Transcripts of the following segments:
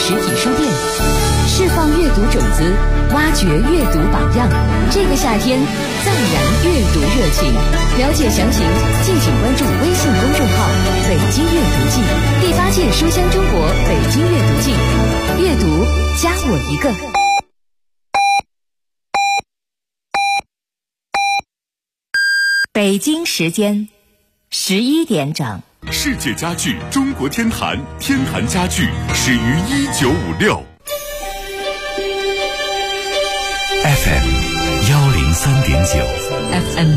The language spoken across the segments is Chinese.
实体书店，释放阅读种子，挖掘阅读榜样。这个夏天，再燃阅读热情。了解详情，敬请关注微信公众号“北京阅读季”，第8届书香中国北京阅读季，阅读加我一个。北京时间11点整。 世界家具中国天坛，天坛家具始于1956。FM 103.9，FM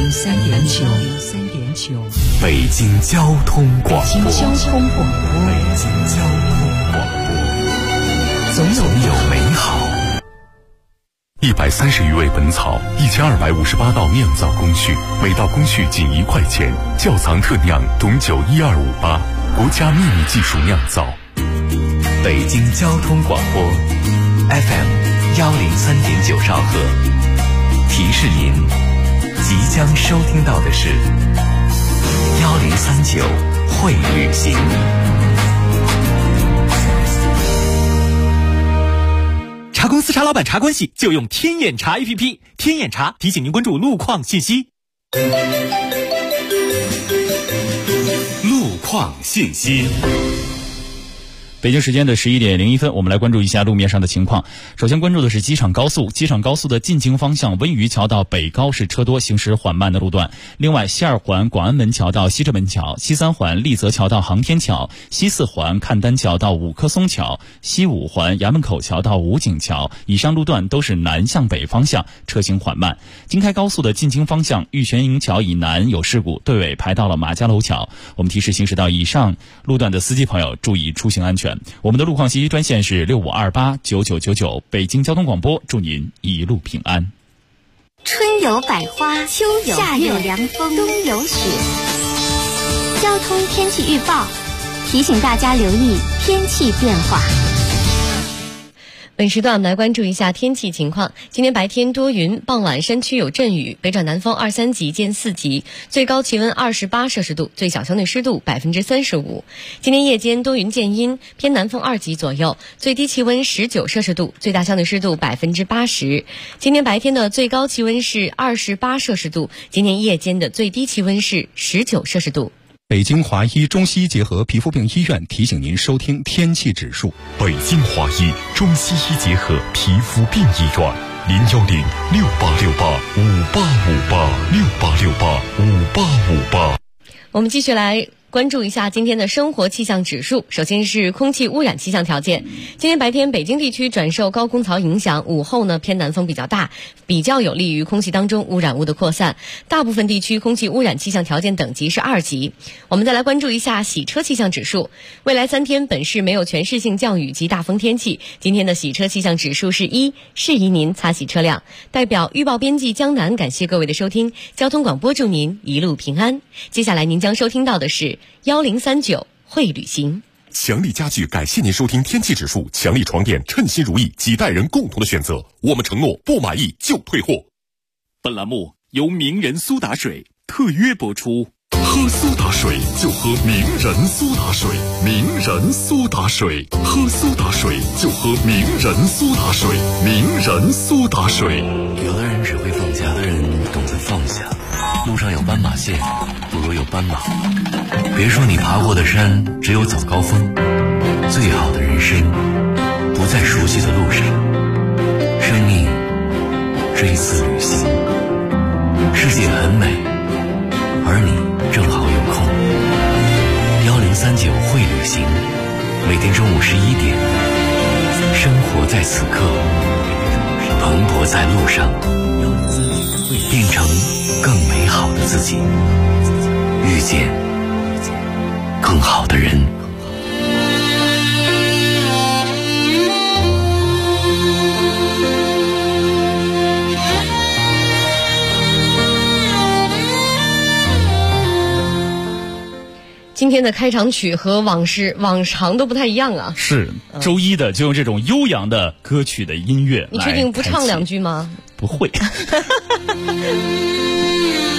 103.9， 北京交通广播， 北京交通广播， 北京交通广播，总有美好。130余味本草，1258道酿造工序，每道工序仅1块钱。窖藏特酿董酒12588，国家秘密技术酿造。北京交通广播 FM 103.9兆赫，提示您即将收听到的是1039会旅行。 茶公司茶老板茶关系就用天眼查 APP， 天眼查提醒您关注路况信息。 路况信息。 北京时间的11点01分，我们来关注一下路面上的情况。首先关注的是机场高速，机场高速的进京方向温榆桥到北高是车多，行驶缓慢的路段。另外，西2环广安门桥到西直门桥，西3环立泽桥到航天桥，西4环赣丹桥到五棵松桥，西5环衙门口桥到武警桥，以上路段都是南向北方向，车行缓慢。京开高速的进京方向玉泉营桥以南有事故，队尾排到了马家楼桥。我们提示行驶到以上路段的司机朋友注意出行安全。我们的路况信息专线是65289999，北京交通广播，祝您一路平安。 春有百花，秋有夏有凉风，冬有雪。交通天气预报提醒大家留意天气变化。 本时段我们来关注一下天气情况。今天白天多云，傍晚山区有阵雨，北转南风2、3级见4级，最高气温28摄氏度，最小相对湿度35%。今天夜间多云见阴，偏南风2级左右，最低气温19摄氏度，最大相对湿度80%。今天白天的最高气温是28摄氏度，今天夜间的最低气温是19摄氏度。 北京华医中西医结合皮肤病医院提醒您收听天气指数。 北京华医中西医结合皮肤病医院，0106868585858，68685858。 我们继续来关注一下今天的生活气象指数。首先是空气污染气象条件。今天白天北京地区转受高空槽影响，午后呢偏南风比较大，比较有利于空气当中污染物的扩散。大部分地区空气污染气象条件等级是2级。我们再来关注一下洗车气象指数。未来3天本市没有全市性降雨及大风天气，今天的洗车气象指数是1，适宜您擦洗车辆。代表预报编辑江南感谢各位的收听，交通广播祝您一路平安。接下来您将收听到的是1039会旅行。 强力家具感谢您收听天气指数，强力床垫称心如意，几代人共同的选择，我们承诺不满意就退货。 本栏目由名人苏打水特约播出。 喝苏打水就喝名人苏打水，名人苏打水，喝苏打水就喝名人苏打水，名人苏打水。 有的人只会放假，有的人懂得放下。路上有斑马线，不如有斑马。别说你爬过的山只有早高峰，最好的人生不在熟悉的路上。生命是一次旅行，世界很美，而你正好有空。1039会旅行，每天中午11点，生活在此刻，蓬勃在路上，变成更美好的自己，遇见更好的人。 今天的开场曲和往常都不太一样啊。 是周一的就用这种悠扬的歌曲的音乐来。 你确定不唱2句吗？ 不会。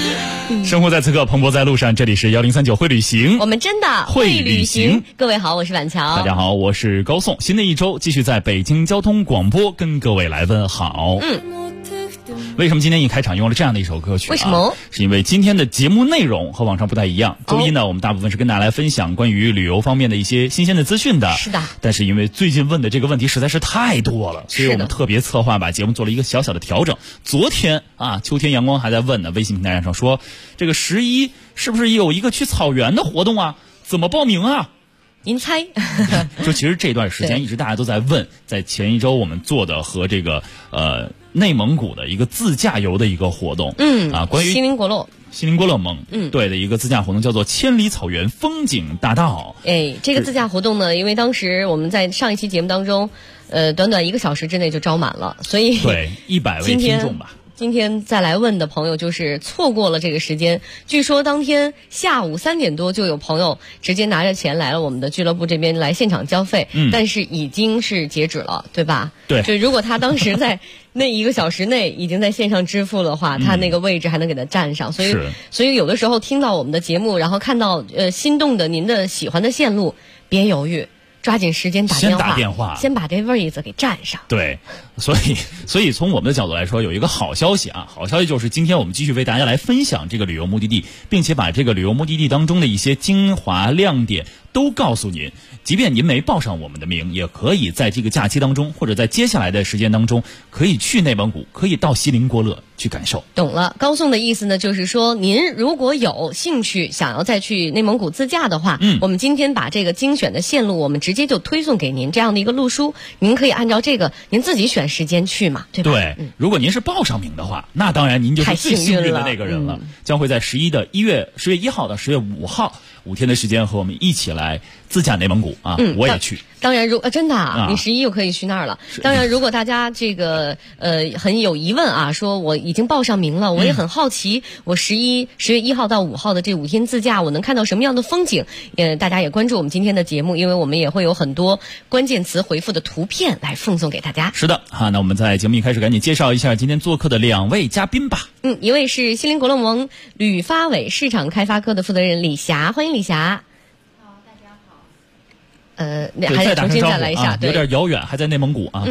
生活在此刻，蓬勃在路上。这里是1039会旅行， 我们真的会旅行。 各位好，我是婉乔。 大家好，我是高颂。新的一周继续在北京交通广播跟各位来问好。为什么今天一开场用了这样的一首歌曲？ 为什么？ 是因为今天的节目内容和往常不太一样。周一呢，我们大部分是跟大家来分享关于旅游方面的一些新鲜的资讯的。 是的。 但是因为最近问的这个问题实在是太多了，所以我们特别策划把节目做了一个小小的调整。昨天啊，秋天阳光还在问呢，微信平台上说这个11是不是有一个去草原的活动啊？怎么报名啊？ 您猜？ 就其实这段时间一直大家都在问，在前一周我们做的和这个内蒙古的一个自驾游的一个活动，关于锡林郭勒盟，对的一个自驾活动叫做千里草原风景大道。 这个自驾活动呢，因为当时我们在上一期节目当中，短短1个小时之内就招满了，所以对100位听众吧。 今天再来问的朋友就是错过了这个时间。据说当天下午3点多就有朋友直接拿着钱来了我们的俱乐部这边来现场交费，但是已经是截止了，对吧？ 对。 就如果他当时在那1个小时内已经在线上支付的话，他那个位置还能给他占上。所以有的时候听到我们的节目，然后看到心动的您的喜欢的线路，别犹豫。抓紧时间先打电话， 先把这位子给占上。 对，所以从我们的角度来说，有一个好消息啊，好消息就是今天我们继续为大家来分享这个旅游目的地，并且把这个旅游目的地当中的一些精华亮点都告诉您。即便您没报上我们的名，也可以在这个假期当中，或者在接下来的时间当中，可以去内蒙古，可以到锡林郭勒去感受。 懂了，高颂的意思呢，就是说您如果有兴趣想要再去内蒙古自驾的话，我们今天把这个精选的线路，我们直接就推送给您这样的一个路书，您可以按照这个您自己选时间去嘛，对吧？ 对，如果您是报上名的话，那当然您就是最幸运的那个人了。将会在10月1号到10月5号5天的时间和我们一起来自驾内蒙古啊！我也去。 当然，真的啊，你11又可以去那儿了。当然，如果大家这个很有疑问啊，说我已经报上名了，我也很好奇，我10月1号到5号的这5天自驾，我能看到什么样的风景？大家也关注我们今天的节目，因为我们也会有很多关键词回复的图片来奉送给大家。 是的，那我们在节目一开始赶紧介绍一下今天做客的2位嘉宾吧。 一位是锡林郭勒盟旅发委市场开发科的负责人李霞，欢迎李霞。还得重新再来一下， 有点遥远，还在内蒙古啊。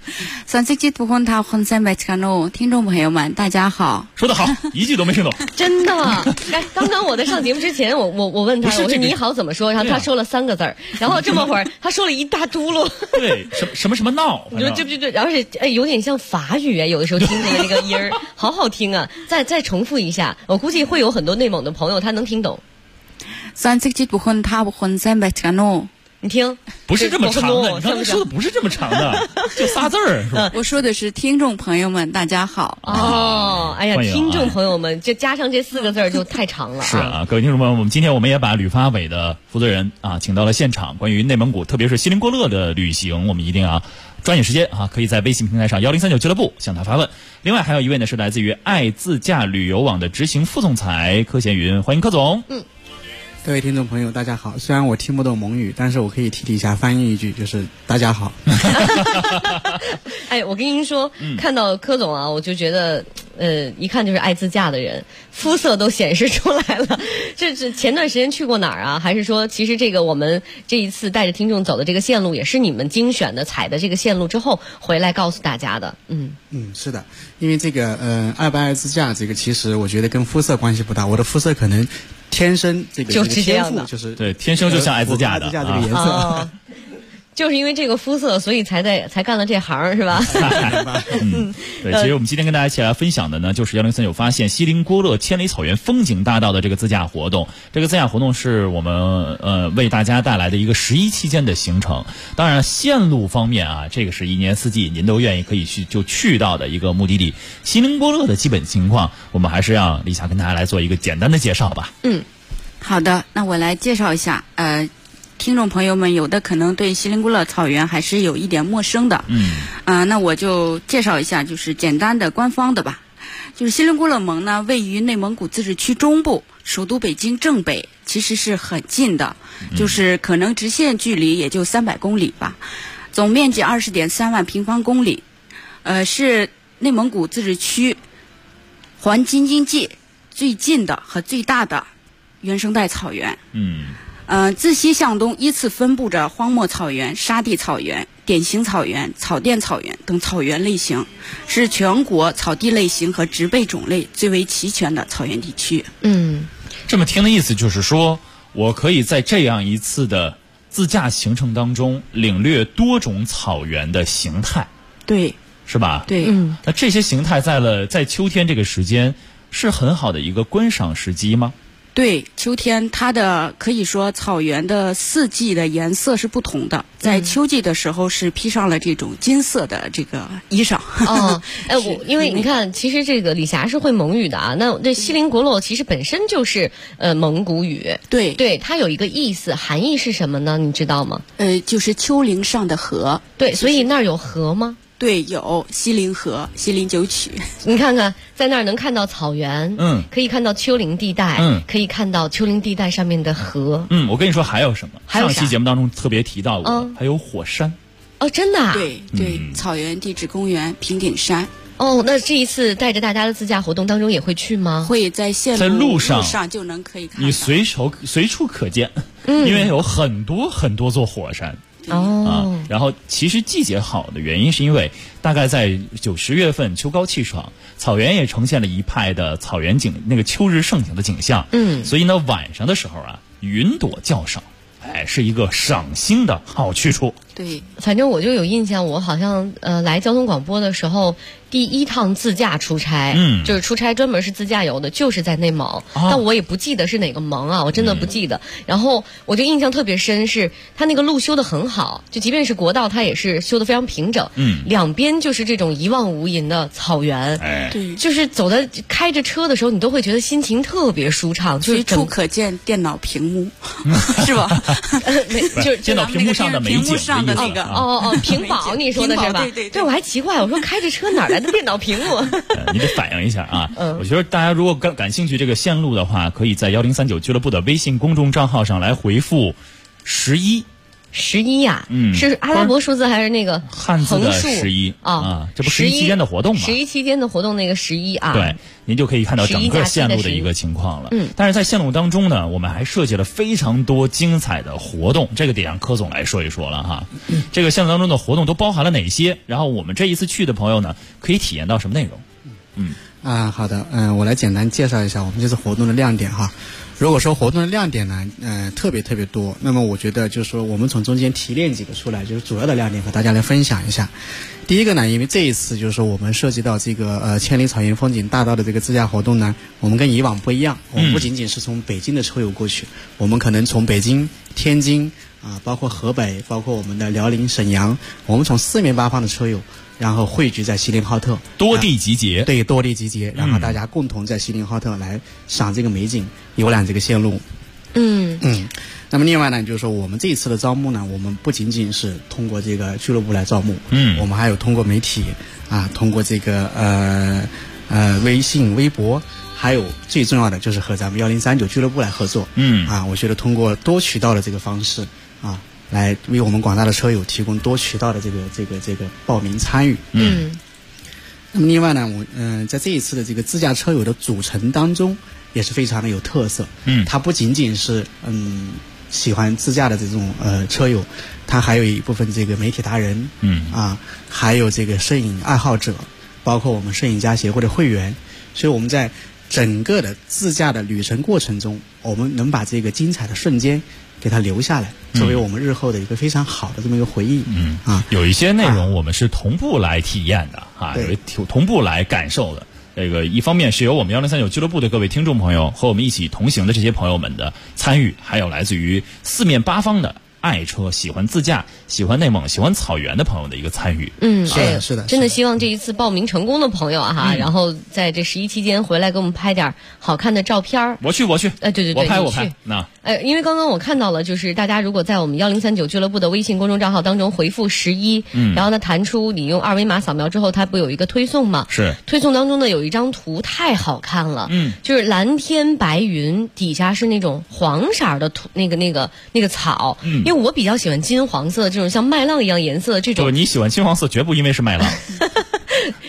听众朋友们，大家好。 说得好，一句都没听懂。 真的，刚刚我在上节目之前，我问他，我说你好怎么说？然后他说了3个字儿，然后这么会儿他说了一大嘟噜。 对，什么闹？ 对，然后是有点像法语，有的时候听着那个音儿，好好听啊！再重复一下，我估计会有很多内蒙的朋友他能听懂。你听， 不是这么长的，你刚才说的不是这么长的，就仨字儿。 我说的是听众朋友们，大家好。 哎呀，听众朋友们，就加上这4个字儿就太长了。 是啊，各位听众朋友们，今天我们也把旅发委的负责人请到了现场，关于内蒙古，特别是锡林郭勒的旅行，我们一定要抓紧时间可以在微信平台上1039俱乐部向他发问。另外还有一位呢是来自于爱自驾旅游网的执行副总裁柯闲云，欢迎柯总。 各位听众朋友大家好，虽然我听不懂蒙语，但是我可以替底下翻译一句，就是大家好。 我跟您说，看到柯总啊，我就觉得一看就是爱自驾的人，肤色都显示出来了。这是前段时间去过哪儿啊？还是说其实这个我们这一次带着听众走的这个线路也是你们精选的踩的这个线路之后回来告诉大家的？ 是的，因为这个爱不爱自驾这个其实我觉得跟肤色关系不大，我的肤色可能天生就是这样的， 就是对，天生就像爱自驾的这个颜色。 就是因为这个肤色，所以才干了这行，是吧？ 对，其实我们今天跟大家一起来分享的呢，就是1039发现锡林郭勒千里草原风景大道的这个自驾活动。这个自驾活动是我们为大家带来的一个11期间的行程。当然，线路方面这个是一年四季您都愿意可以去到的一个目的地。锡林郭勒的基本情况，我们还是让李霞跟大家来做一个简单的介绍吧。 好的，那我来介绍一下。听众朋友们有的可能对锡林郭勒草原还是有一点陌生的。那我就介绍一下，就是简单的官方的吧。就是锡林郭勒盟呢，位于内蒙古自治区中部，首都北京正北，其实是很近的，就是可能直线距离也就300公里吧。总面积20.3万平方公里，是内蒙古自治区环京津冀最近的和最大的原生态草原。自西向东依次分布着荒漠草原、沙地草原、典型草原、草甸草原等草原类型，是全国草地类型和植被种类最为齐全的草原地区。 这么听的意思就是说，我可以在这样一次的自驾行程当中领略多种草原的形态， 对， 是吧？ 对， 那这些形态在秋天这个时间是很好的一个观赏时机吗？ 对，秋天它的可以说草原的四季的颜色是不同的，在秋季的时候是披上了这种金色的这个衣裳。 因为你看，其实这个李霞是会蒙语的啊。那这锡林郭勒其实本身就是蒙古语，对，它有一个意思，含义是什么呢？你知道吗？ 就是丘陵上的河。 对，所以那儿有河吗？ 对，有锡林河、锡林九曲。 你看看，在那儿能看到草原，可以看到丘陵地带，可以看到丘陵地带上面的河。 我跟你说还有什么？ 还有上期节目当中特别提到过，还有火山。 哦，真的啊？ 对，草原地质公园、平顶山。 那这一次带着大家的自驾活动当中也会去吗？ 会在路上就能可以看到， 你随处可见，因为有很多很多座火山。然后其实季节好的原因是因为大概在9、10月份秋高气爽，草原也呈现了一派的草原景，那个秋日盛景的景象。所以呢晚上的时候啊，云朵较少，是一个赏星的好去处。 对， 反正我就有印象，我好像来交通广播的时候，第一趟自驾出差，就是出差专门是自驾游的，就是在内蒙，但我也不记得是哪个蒙啊，我真的不记得。然后我就印象特别深，是它那个路修得很好，就即便是国道，它也是修得非常平整，两边就是这种一望无垠的草原， 对， 就是开着车的时候，你都会觉得心情特别舒畅， 随处可见电脑屏幕，是吧？ 就电脑屏幕上的美景。 那个屏保你说的是吧？对，我还奇怪，我说开着车哪来的电脑屏幕？ 你得反映一下啊！我觉得大家如果感兴趣这个线路的话，可以在1039俱乐部的微信公众账号上来回复11。 11呀，是阿拉伯数字还是那个汉字的11啊？这不11期间的活动吗 ？11期间的活动那个11啊。 对，您就可以看到整个线路的一个情况了。但是在线路当中呢，我们还设计了非常多精彩的活动，这个得让柯总来说一说了哈。这个线路当中的活动都包含了哪些？然后我们这一次去的朋友呢，可以体验到什么内容？ 好的，我来简单介绍一下我们这次活动的亮点哈。如果说活动的亮点呢，特别多，那么我觉得就是说我们从中间提炼几个出来，就是主要的亮点和大家来分享一下。第一个呢，因为这一次就是说我们涉及到这个千里草原风景大道的这个自驾活动呢，我们跟以往不一样，我们不仅仅是从北京的车友过去，我们可能从北京、天津包括河北，包括我们的辽宁、沈阳，我们从四面八方的车友，然后汇聚在锡林浩特， 多地集结， 对，多地集结，然后大家共同在锡林浩特来赏这个美景，游览这个线路。那么另外呢，就是说我们这一次的招募呢，我们不仅仅是通过这个俱乐部来招募，我们还有通过媒体通过这个微信、微博，还有最重要的就是和咱们1039俱乐部来合作。我觉得通过多渠道的这个方式来为我们广大的车友提供多渠道的这个报名参与。那么另外呢，我在这一次的这个自驾车友的组成当中，也是非常的有特色。它不仅仅是喜欢自驾的这种车友，它还有一部分这个媒体达人，还有这个摄影爱好者，包括我们摄影家协会的会员。所以我们在整个的自驾的旅程过程中，我们能把这个精彩的瞬间给它留下来，作为我们日后的一个非常好的这么一个回忆。 有一些内容我们是同步来体验的有同步来感受的。这个一方面是由我们1039俱乐部的各位听众朋友和我们一起同行的这些朋友们的参与，还有来自于四面八方的爱车、喜欢自驾、喜欢内蒙、喜欢草原的朋友的一个参与。 是的， 真的希望这一次报名成功的朋友然后在这11期间回来给我们拍点好看的照片。 我去， 对， 我拍。 因为刚刚我看到了，就是大家如果在我们1039俱乐部的微信公众账号当中回复11，然后呢弹出你用二维码扫描之后，它不有一个推送吗？ 是推送当中呢有一张图太好看了，就是蓝天白云底下是那种黄色的土，那个草，因为我比较喜欢金黄色这种像麦浪一样颜色的这种。 你喜欢金黄色绝不因为是麦浪。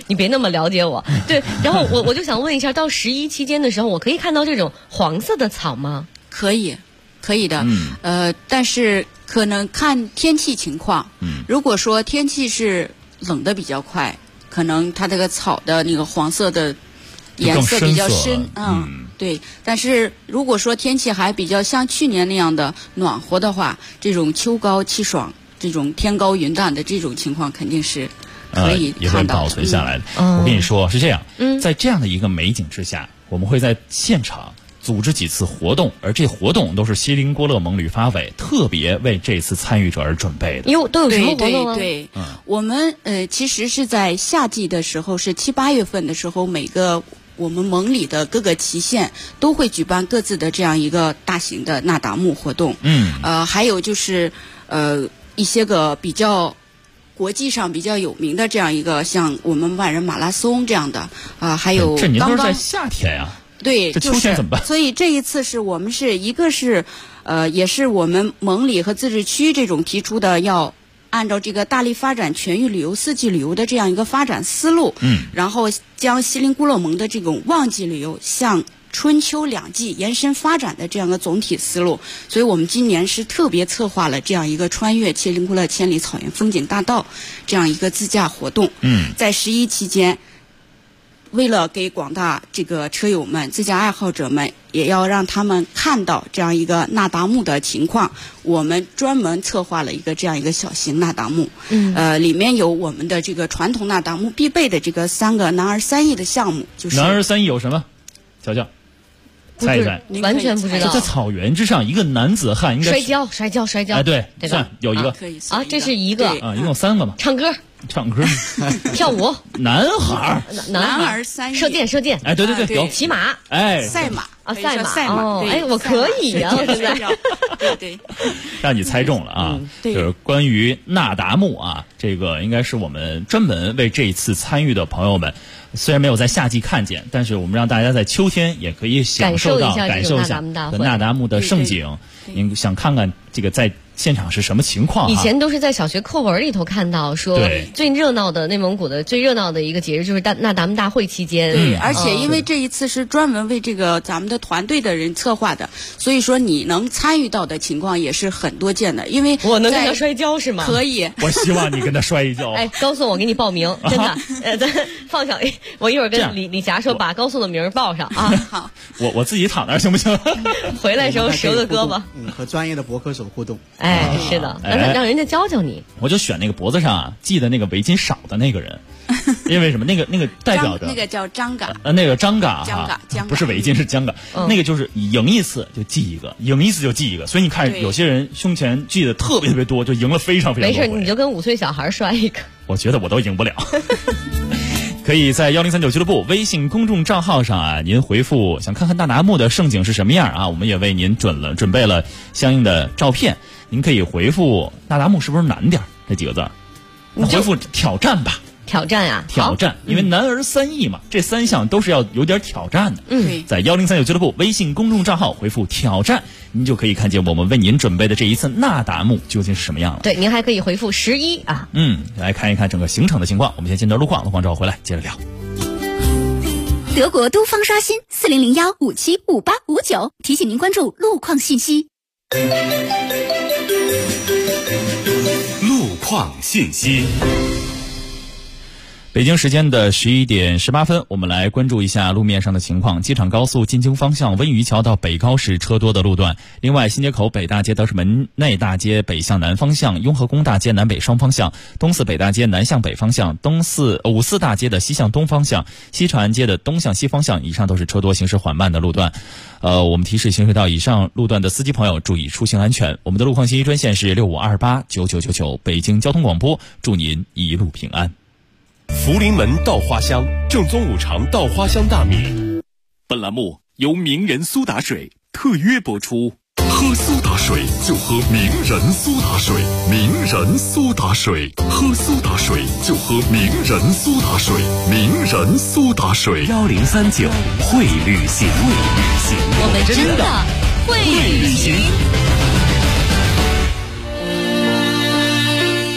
你别那么了解我。对，然后我就想问一下，到11期间的时候，我可以看到这种黄色的草吗？ 可以的。但是可能看天气情况。如果说天气是冷的比较快，可能它这个草的那个黄色的颜色比较深。对。但是如果说天气还比较像去年那样的暖和的话，这种秋高气爽，这种天高云淡的这种情况肯定是可以也会保存下来的。我跟你说是这样，在这样的一个美景之下，我们会在现场组织几次活动，而这活动都是锡林郭勒盟旅发委特别为这次参与者而准备的。 都有什么活动啊？ 对，我们其实是在夏季的时候，是7、8月份的时候，每个我们盟里的各个旗县都会举办各自的这样一个大型的那达慕活动。还有就是一些个比较国际上比较有名的这样一个，像我们万人马拉松这样的还有这您都是在夏天呀？ 对， 这秋天怎么办？ 所以这一次是我们是一个是也是我们盟里和自治区这种提出的，要按照这个大力发展全域旅游、四季旅游的这样一个发展思路，然后将锡林郭勒盟的这种旺季旅游向春秋两季延伸发展的这样一个总体思路。所以我们今年是特别策划了这样一个穿越锡林郭勒千里草原风景大道这样一个自驾活动。在11期间，为了给广大这个车友们、自驾爱好者们，也要让他们看到这样一个那达慕的情况，我们专门策划了一个这样一个小型那达慕。里面有我们的这个传统那达慕必备的这个3个男儿3艺的项目。就是男儿3艺有什么？瞧瞧，猜一猜， 完全不知道。 在草原之上，一个男子汉应该摔跤。 哎，对，算有一个啊，这是一个啊，一共3个嘛。 唱歌、跳舞。 男孩 3艺， 射箭。 哎，对，有骑马。 哎，赛马。 赛马。哎，我可以呀，现在。 对， 让你猜中了啊！就是关于那达慕啊，这个应该是我们专门为这一次参与的朋友们。虽然没有在夏季看见，但是我们让大家在秋天也可以感受一下那达慕的盛景。您想看看这个在现场是什么情况？ 以前都是在小学课文里头看到说，最热闹的内蒙古的最热闹的一个节日就是那达慕大会期间。 对，而且因为这一次是专门为这个咱们的团队的人策划的，所以说你能参与到的情况也是很多见的。因为我能跟他摔跤是吗？ 可以。 我希望你跟他摔一跤。 哎，高颂，我给你报名，真的。咱放上，我一会儿跟李霞说，把高颂的名报上啊。 好。 我自己躺那儿行不行？ 回来的时候折个胳膊。 和专业的博客手互动。 哎，是的，让人家教教你。 我就选那个脖子上系的那个围巾少的那个人，因为什么？那个代表着那个叫张嘎。 那个张嘎哈，不是围巾是江嘎。那个就是赢一次就记一个，赢一次就记一个。所以你看，有些人胸前记的特别多，就赢了非常多。 没事，你就跟5岁小孩摔一个。 我觉得我都赢不了。可以在1039俱乐部微信公众账号上啊，您回复想看看那达慕的盛景是什么样啊，我们也为您准备了相应的照片。您可以回复那达慕是不是难点这几个字？那回复挑战吧。 挑战啊， 挑战，因为男儿3艺嘛，这3项都是要有点挑战的。在1039俱乐部微信公众账号回复挑战，您就可以看见我们为您准备的这一次那达慕究竟是什么样了。 对，您还可以回复11啊。 来看一看整个行程的情况。我们先进到路况之后回来接着聊。 德国都方刷新4001575859，提醒您关注路况信息。 路况信息。 北京时间的11点18分，我们来关注一下路面上的情况。机场高速进京方向温榆桥到北高是车多的路段。另外，新街口北大街德胜门内大街北向南方向，雍和宫大街南北双方向，东四北大街南向北方向，五四大街的西向东方向，西长安街的东向西方向，以上都是车多行驶缓慢的路段。我们提示行驶到以上路段的司机朋友注意出行安全。我们的路况信息专线是65289999，北京交通广播，祝您一路平安。 福临门稻花香，正宗五常稻花香大米。 本栏目由名人苏打水特约播出。 喝苏打水就喝名人苏打水，名人苏打水，喝苏打水就喝名人苏打水，名人苏打水。 1039会旅行， 我们真的会旅行。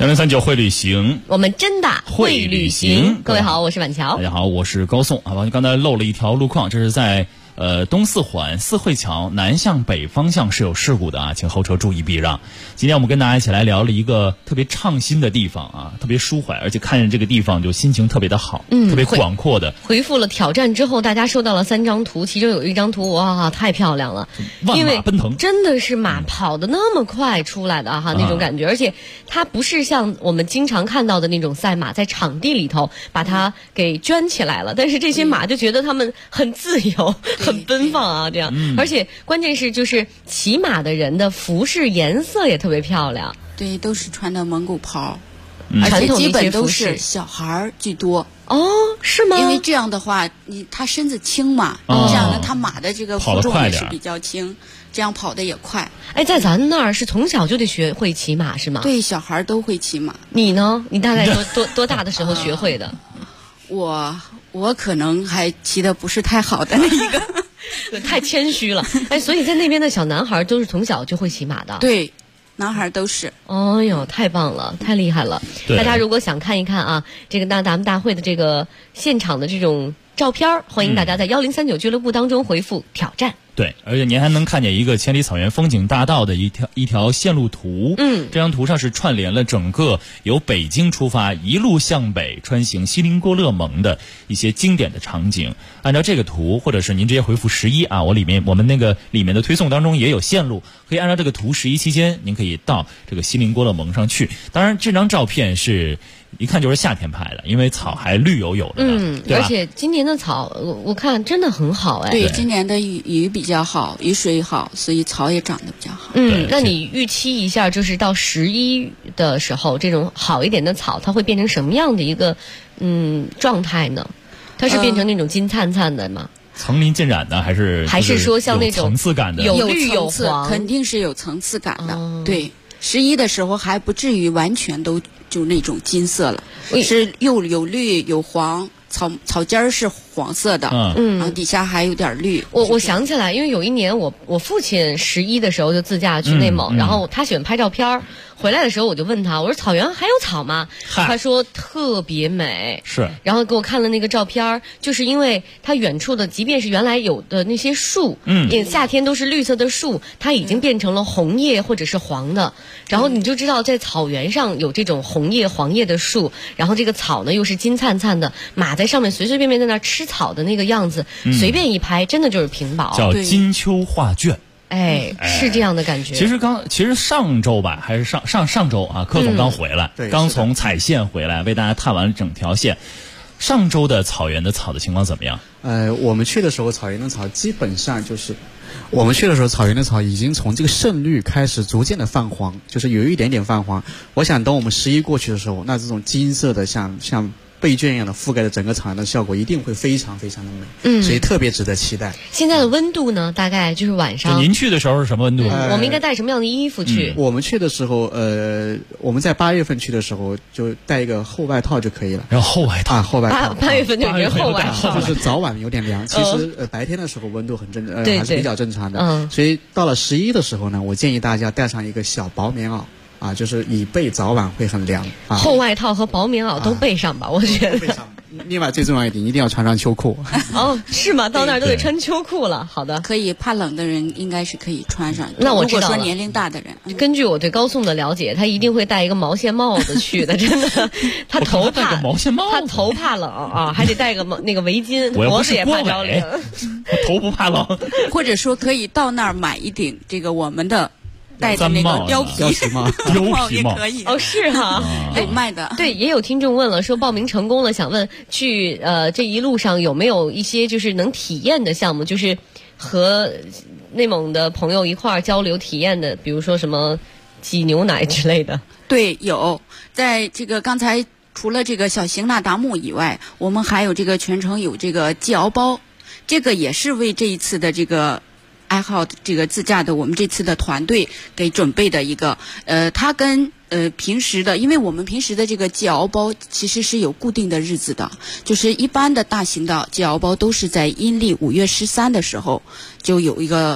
1039会旅行， 我们真的会旅行。各位好，我是晚桥。 大家好，我是高颂。好吧，刚才漏了一条路况，这是在东四环四惠桥南向北方向是有事故的啊，请后车注意避让。今天我们跟大家一起来聊了一个特别畅新的地方啊，特别舒缓，而且看着这个地方就心情特别的好，特别广阔的。 回复了挑战之后，大家收到了3张图，其中有一张图哇，太漂亮了， 万马奔腾， 真的是马跑得那么快出来的哈，那种感觉，而且它不是像我们经常看到的那种赛马，在场地里头把它给圈起来了，但是这些马就觉得它们很自由。很奔放啊，这样，而且关键是就是骑马的人的服饰颜色也特别漂亮， 对，都是穿的蒙古袍，而且基本都是小孩居多。 哦，是吗？ 因为这样的话，他身子轻嘛，这样呢，他马的这个负重也是比较轻，这样跑得也快。 哎，在咱那儿是从小就得学会骑马是吗？ 对，小孩都会骑马。 你呢？你大概多大的时候学会的？ 我可能还骑得不是太好的那一个， 太谦虚了。哎，所以在那边的小男孩都是从小就会骑马的。 对，男孩都是。 哦呦，太棒了，太厉害了！大家如果想看一看啊，这个咱们大会的这个现场的这种照片，欢迎大家在1039俱乐部当中回复挑战。 对，而且您还能看见一个千里草原风景大道的一条线路图。这张图上是串联了整个由北京出发一路向北穿行锡林郭勒盟的一些经典的场景。按照这个图，或者是您直接回复11啊，我们那个里面的推送当中也有线路，可以按照这个图11期间，您可以到这个锡林郭勒盟上去。当然，这张照片是一看就是夏天拍的，因为草还绿油油的，对吧？ 而且今年的草我看真的很好哎。 对，今年的雨比较好，雨水好，所以草也长得比较好。 那你预期一下，就是到11的时候，这种好一点的草，它会变成什么样的一个状态呢？它是变成那种金灿灿的吗？ 层林尽染的，还是说像那种层次感的？ 有绿有黄， 肯定是有层次感的。对，11的时候还不至于完全都就那种金色了，是又有绿有黄，草尖儿是黄色的，然后底下还有点绿。 我想起来，因为有一年我父亲11的时候就自驾去内蒙，然后他喜欢拍照片，回来的时候我就问他，我说草原还有草吗？他说特别美， 是， 然后给我看了那个照片，就是因为它远处的，即便是原来有的那些树，夏天都是绿色的树，它已经变成了红叶或者是黄的，然后你就知道在草原上有这种红叶黄叶的树，然后这个草呢又是金灿灿的，马在上面随随便便在那吃草的那个样子，随便一拍真的就是屏保， 叫金秋画卷。 是这样的感觉。 其实上周吧，还是上周啊，柯总刚回来，刚从彩县回来，为大家探完了整条线。上周的草原的草的情况怎么样？ 我们去的时候，草原的草基本上就是我们去的时候，草原的草已经从这个圣绿开始逐渐的泛黄，就是有一点点泛黄。我想等我们11过去的时候，那这种金色的像被圈一样的覆盖的整个草原的效果一定会非常非常的美，所以特别值得期待。 现在的温度呢，大概就是晚上。 您去的时候是什么温度？ 我们应该带什么样的衣服去？ 我们去的时候，我们在8月份去的时候就带一个厚外套就可以了。 然后厚外套厚外套。 8月份就有厚外套， 就是早晚有点凉。其实白天的时候温度很还是比较正常的。所以到了11的时候呢，我建议大家带上一个小薄棉袄。就是以备早晚会很凉。 厚外套和薄棉袄都备上吧，我觉得。 另外最重要一点，一定要穿上秋裤。 是吗？到那儿都得穿秋裤了。好的， 可以怕冷的人应该是可以穿上。 那我知道了。 如果说年龄大的人， 根据我对高颂的了解，他一定会戴一个毛线帽子去的，真的。他头怕毛线帽， 他头怕冷啊，还得戴个那个围巾，脖子也怕着凉。 我头不怕冷。 或者说可以到那儿买一顶这个我们的。戴的那个貂皮帽也可以是哈， 有卖的。 对，也有听众问了，说报名成功了，想问去这一路上有没有一些就是能体验的项目，就是和内蒙的朋友一块儿交流体验的，比如说什么挤牛奶之类的。 对，有，在这个刚才除了这个小型那达慕以外，我们还有这个全程有这个系熬包，这个也是为这一次的这个。爱好这个自驾的我们这次的团队给准备的一个它跟平时的，因为我们平时的这个系熬包其实是有固定的日子的，就是一般的大型的系熬包都是在阴历5月13的时候就有一个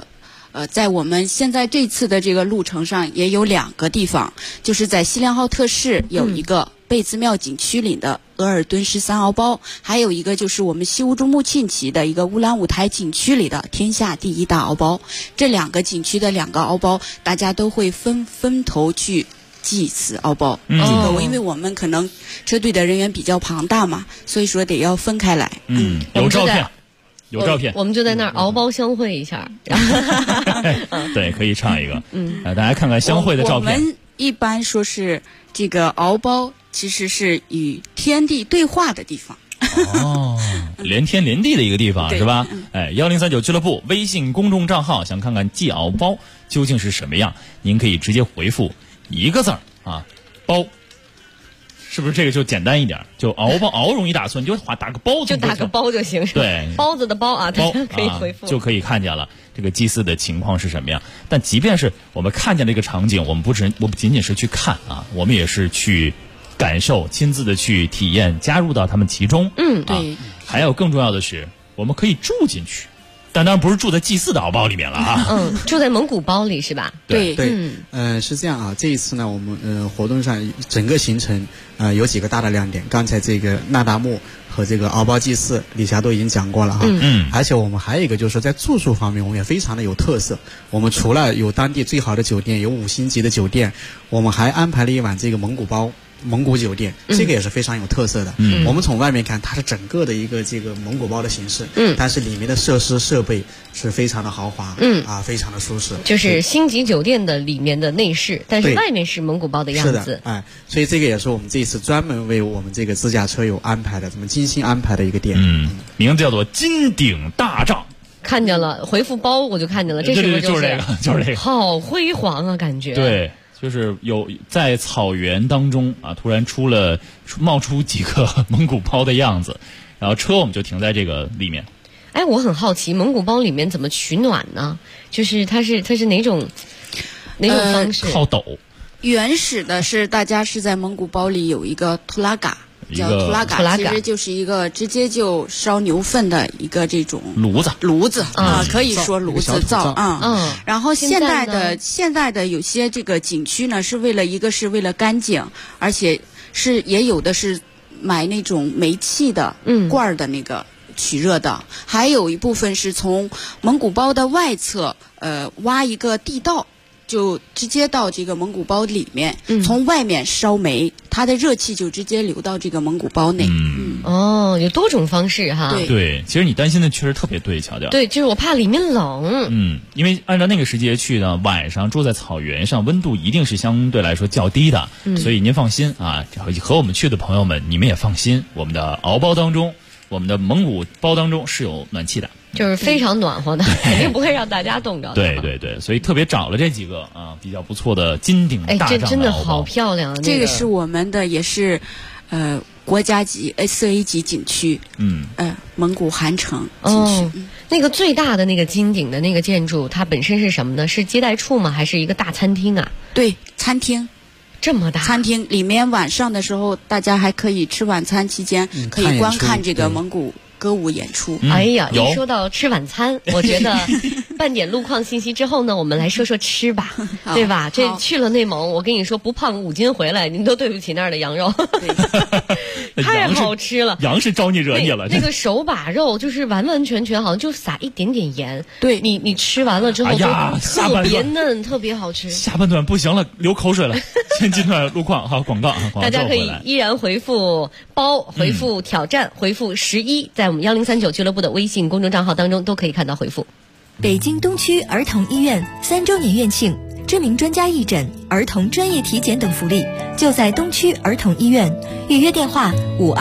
在我们现在这次的这个路程上也有2个地方，就是在锡林浩特市有一个贝兹庙景区里的额尔敦13敖包，还有一个就是我们西乌珠穆沁旗的一个乌兰舞台景区里的天下第一大敖包。这2个景区的2个敖包，大家都会分头去祭祀敖包。因为我们可能车队的人员比较庞大嘛，所以说得要分开来。 有照片。有照片， 我们就在那儿敖包相会一下。 对，可以唱一个。大家看看相会的照片。 我们一般说是这个敖包其实是与天地对话的地方。 连天连地的一个地方是吧？1039俱乐部微信公众账号，想看看祭敖包究竟是什么样，您可以直接回复1个字啊，包。是不是这个就简单一点？就敖包，敖容易打错，你就打个包， 就打个包就行，是吧？ 对， 包子的包啊，大家可以回复， 就可以看见了这个祭祀的情况是什么样。但即便是我们看见这个场景，我们不仅仅是去看啊，我们也是去感受，亲自的去体验，加入到他们其中。 对。 还有更重要的是，我们可以住进去。但当然不是住在祭祀的敖包里面了啊。 住在蒙古包里是吧？ 对。 是这样啊。这一次呢，我们活动上整个行程有几个大的亮点。刚才这个那达慕和这个敖包祭祀，李霞都已经讲过了哈。而且我们还有一个就是在住宿方面，我们也非常的有特色。我们除了有当地最好的酒店，有5星级的酒店，我们还安排了一晚这个蒙古酒店，这个也是非常有特色的。我们从外面看，它是整个的一个这个蒙古包的形式，但是里面的设施设备是非常的豪华，非常的舒适。 就是星级酒店的里面的内饰，但是外面是蒙古包的样子。 是的，所以这个也是我们这一次专门为我们这个自驾车友安排的，这么精心安排的一个点。 名字叫做金顶大帐。 看见了，回复包我就看见了，这是不是就是这个？ 好辉煌啊，感觉。 对。就是有在草原当中啊，突然冒出几个蒙古包的样子，然后车我们就停在这个里面。 我很好奇，蒙古包里面怎么取暖呢？就是它是哪种方式？ 靠斗。 原始的是大家是在蒙古包里有一个图拉嘎。叫图拉嘎，其实就是一个直接就烧牛粪的一个这种炉子啊，可以说炉子灶啊。然后现在的有些这个景区呢，是为了干净，而且也有的是买那种煤气的罐的那个取热的，还有一部分是从蒙古包的外侧挖一个地道。就直接到这个蒙古包里面，从外面烧煤，它的热气就直接流到这个蒙古包内。 有多种方式哈。 对，其实你担心的确实特别对，乔乔。 对，就是我怕里面冷。 因为按照那个时节去呢，晚上住在草原上，温度一定是相对来说较低的，所以您放心啊，和我们去的朋友们，你们也放心，我们的敖包当中，我们的蒙古包当中是有暖气的。 就是非常暖和的，肯定不会让大家冻着。 对，所以特别找了这几个比较不错的金顶大帐的敖包。 这真的好漂亮。 这个是我们的，也是国家级 4A 级景区。蒙古汗城景区。 那个最大的那个金顶的那个建筑，它本身是什么呢？是接待处吗？还是一个大餐厅啊？ 对，餐厅。 这么大餐厅里面，晚上的时候大家还可以吃晚餐期间可以观看这个蒙古歌舞演出。 一说到吃晚餐，我觉得半点路况信息之后呢，我们来说说吃吧，对吧？这去了内蒙，我跟你说，不胖5斤回来，您都对不起那儿的羊肉，太好吃了。 羊是招你惹你了。 那个手把肉就是完完全全好像就撒一点点盐， 对你吃完了之后就特别嫩，特别好吃。 下半段不行了，流口水了。先进段路况好广告啊， 大家可以依然回复包，回复挑战，回复11，在我们1039俱乐部的微信公众账号当中都可以看到回复。 北京东区儿童医院3周年院庆，知名专家义诊、儿童专业体检等福利，就在东区儿童医院。预约电话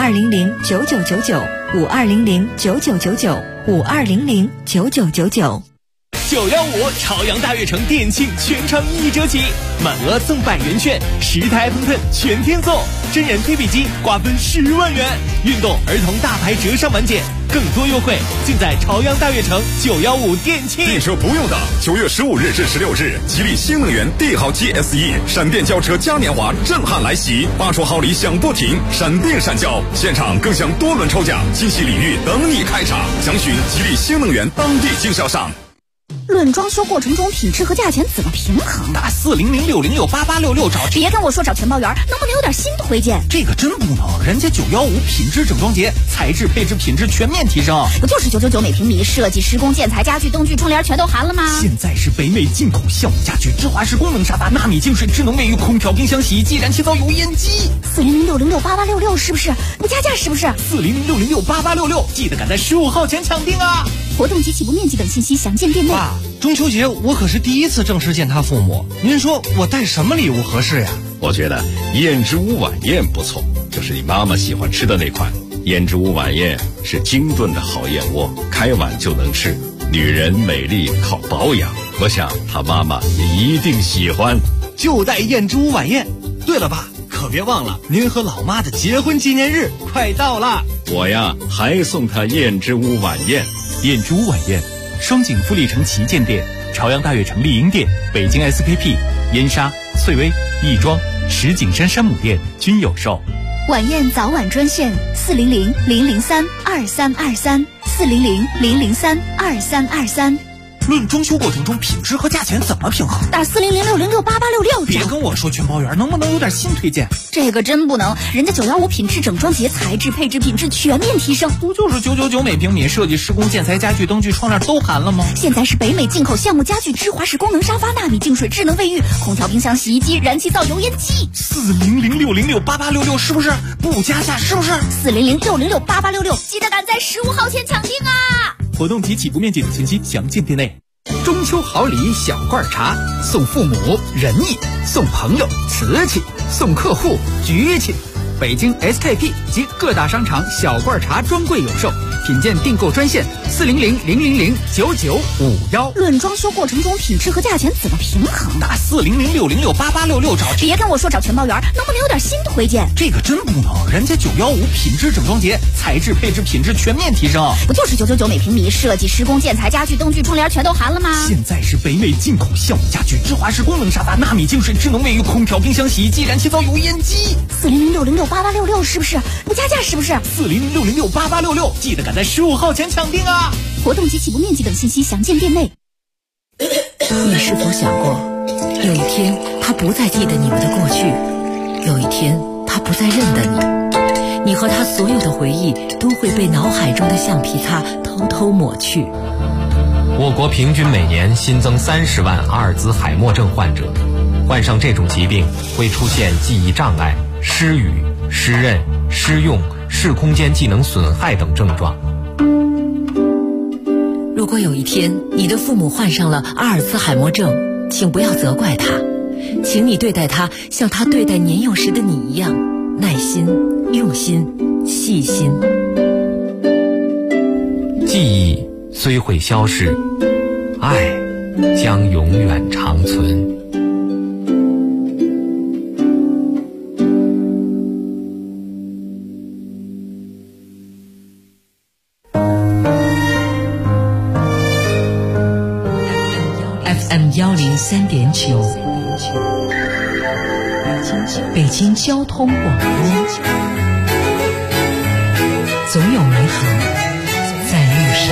52009999，52009999，52009999。 915朝阳大悦城店庆全场1折起，满额送100元券，10台iPhone 10全天送，真人推笔机瓜分10万元，运动儿童大牌折上满减，更多优惠尽在朝阳大悦城915店庆。 订车不用等，9月15日至16日，吉利新能源帝豪 GSE 闪电轿车嘉年华震撼来袭，8处好礼响不停，闪电闪交，现场更享多轮抽奖，惊喜礼遇等你开场，详询吉利新能源当地经销商。 论装修过程中品质和价钱怎么平衡？ 打40060688866找。 别跟我说找全包员，能不能有点新推荐？ 这个真不能，人家915品质整装节，材质配置品质全面提升。 不就是999每平米，设计施工建材家具灯具窗帘全都含了吗？ 现在是北美进口酵母家具芝华士功能沙发、纳米净水智能卫浴、空调冰箱洗衣机、燃气灶油烟机。 40060688866是不是？不加价是不是 ？40060688866，记得赶在15号前抢定啊！ 活动及起步面积等信息详见店内。 爸，中秋节我可是第一次正式见他父母，您说我带什么礼物合适呀？ 我觉得燕之屋晚宴不错，就是你妈妈喜欢吃的那款。燕之屋晚宴是精炖的好燕窝，开碗就能吃。女人美丽靠保养，我想她妈妈也一定喜欢。 就带燕之屋晚宴。对了，爸，可别忘了您和老妈的结婚纪念日快到了。 我呀，还送她燕之屋晚宴。 燕之屋晚宴，双井富力城旗舰店、朝阳大悦城丽婴店、北京 SKP、燕莎、翠微、亦庄、石景山山姆店均有售。 晚宴早晚专线400-003-2323，400-003-2323。 论装修过程中品质和价钱怎么平衡？ 打40060688866。 别跟我说全包员，能不能有点新推荐？ 这个真不能，人家915品质整装节，材质配置品质全面提升。 不就是999每平米，设计施工建材家具灯具窗帘都含了吗？ 现在是北美进口橡木家具芝华士功能沙发、纳米净水智能卫浴、空调冰箱洗衣机、燃气灶油烟机。 40060688866是不是？不加价是不是 ？40060688866，记得赶在15号前抢定啊！ 活动及起步面积等信息详见店内。 中秋好礼小罐茶，送父母仁义，送朋友瓷器，送客户局气。北京 SKP 及各大商场小罐茶专柜有售，品鉴订购专线40000009951。 论装修过程中品质和价钱怎么平衡？ 打40060688866找。 别跟我说找全包员，能不能有点新推荐？ 这个真不能，人家915品质整装节，材质配置品质全面提升。 不就是999每平米，设计施工建材家具灯具窗帘全都含了吗？ 现在是北美进口酵母家具芝华士功能沙发、纳米净水智能卫浴、空调冰箱洗衣机、燃气灶油烟机。 40060688866是不是？不加价是不是 ？40060688866，记得赶在15号前抢定啊！ 活动及起步面积等信息详见店内。 你是否想过，有一天他不再记得你们的过去，有一天他不再认得你，你和他所有的回忆都会被脑海中的橡皮擦偷偷抹去。 我国平均每年新增30万阿尔兹海默症患者，患上这种疾病会出现记忆障碍、失语、失认、失用、视空间技能损害等症状。 如果有一天你的父母患上了阿尔兹海默症，请不要责怪他，请你对待他像他对待年幼时的你一样，耐心、用心、细心。 记忆虽会消逝，爱将永远长存。 FM103.9，北京交通广播，总有美好在路上。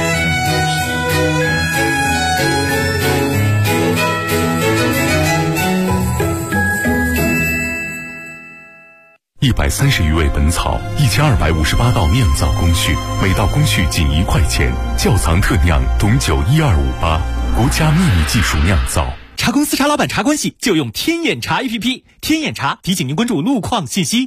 130余味本草，1258道酿造工序，每道工序仅1块钱。窖藏特酿董酒12588，国家秘密技术酿造。 茶公司茶老板茶关系就用天眼茶 APP， 天眼茶提醒您关注路况信息。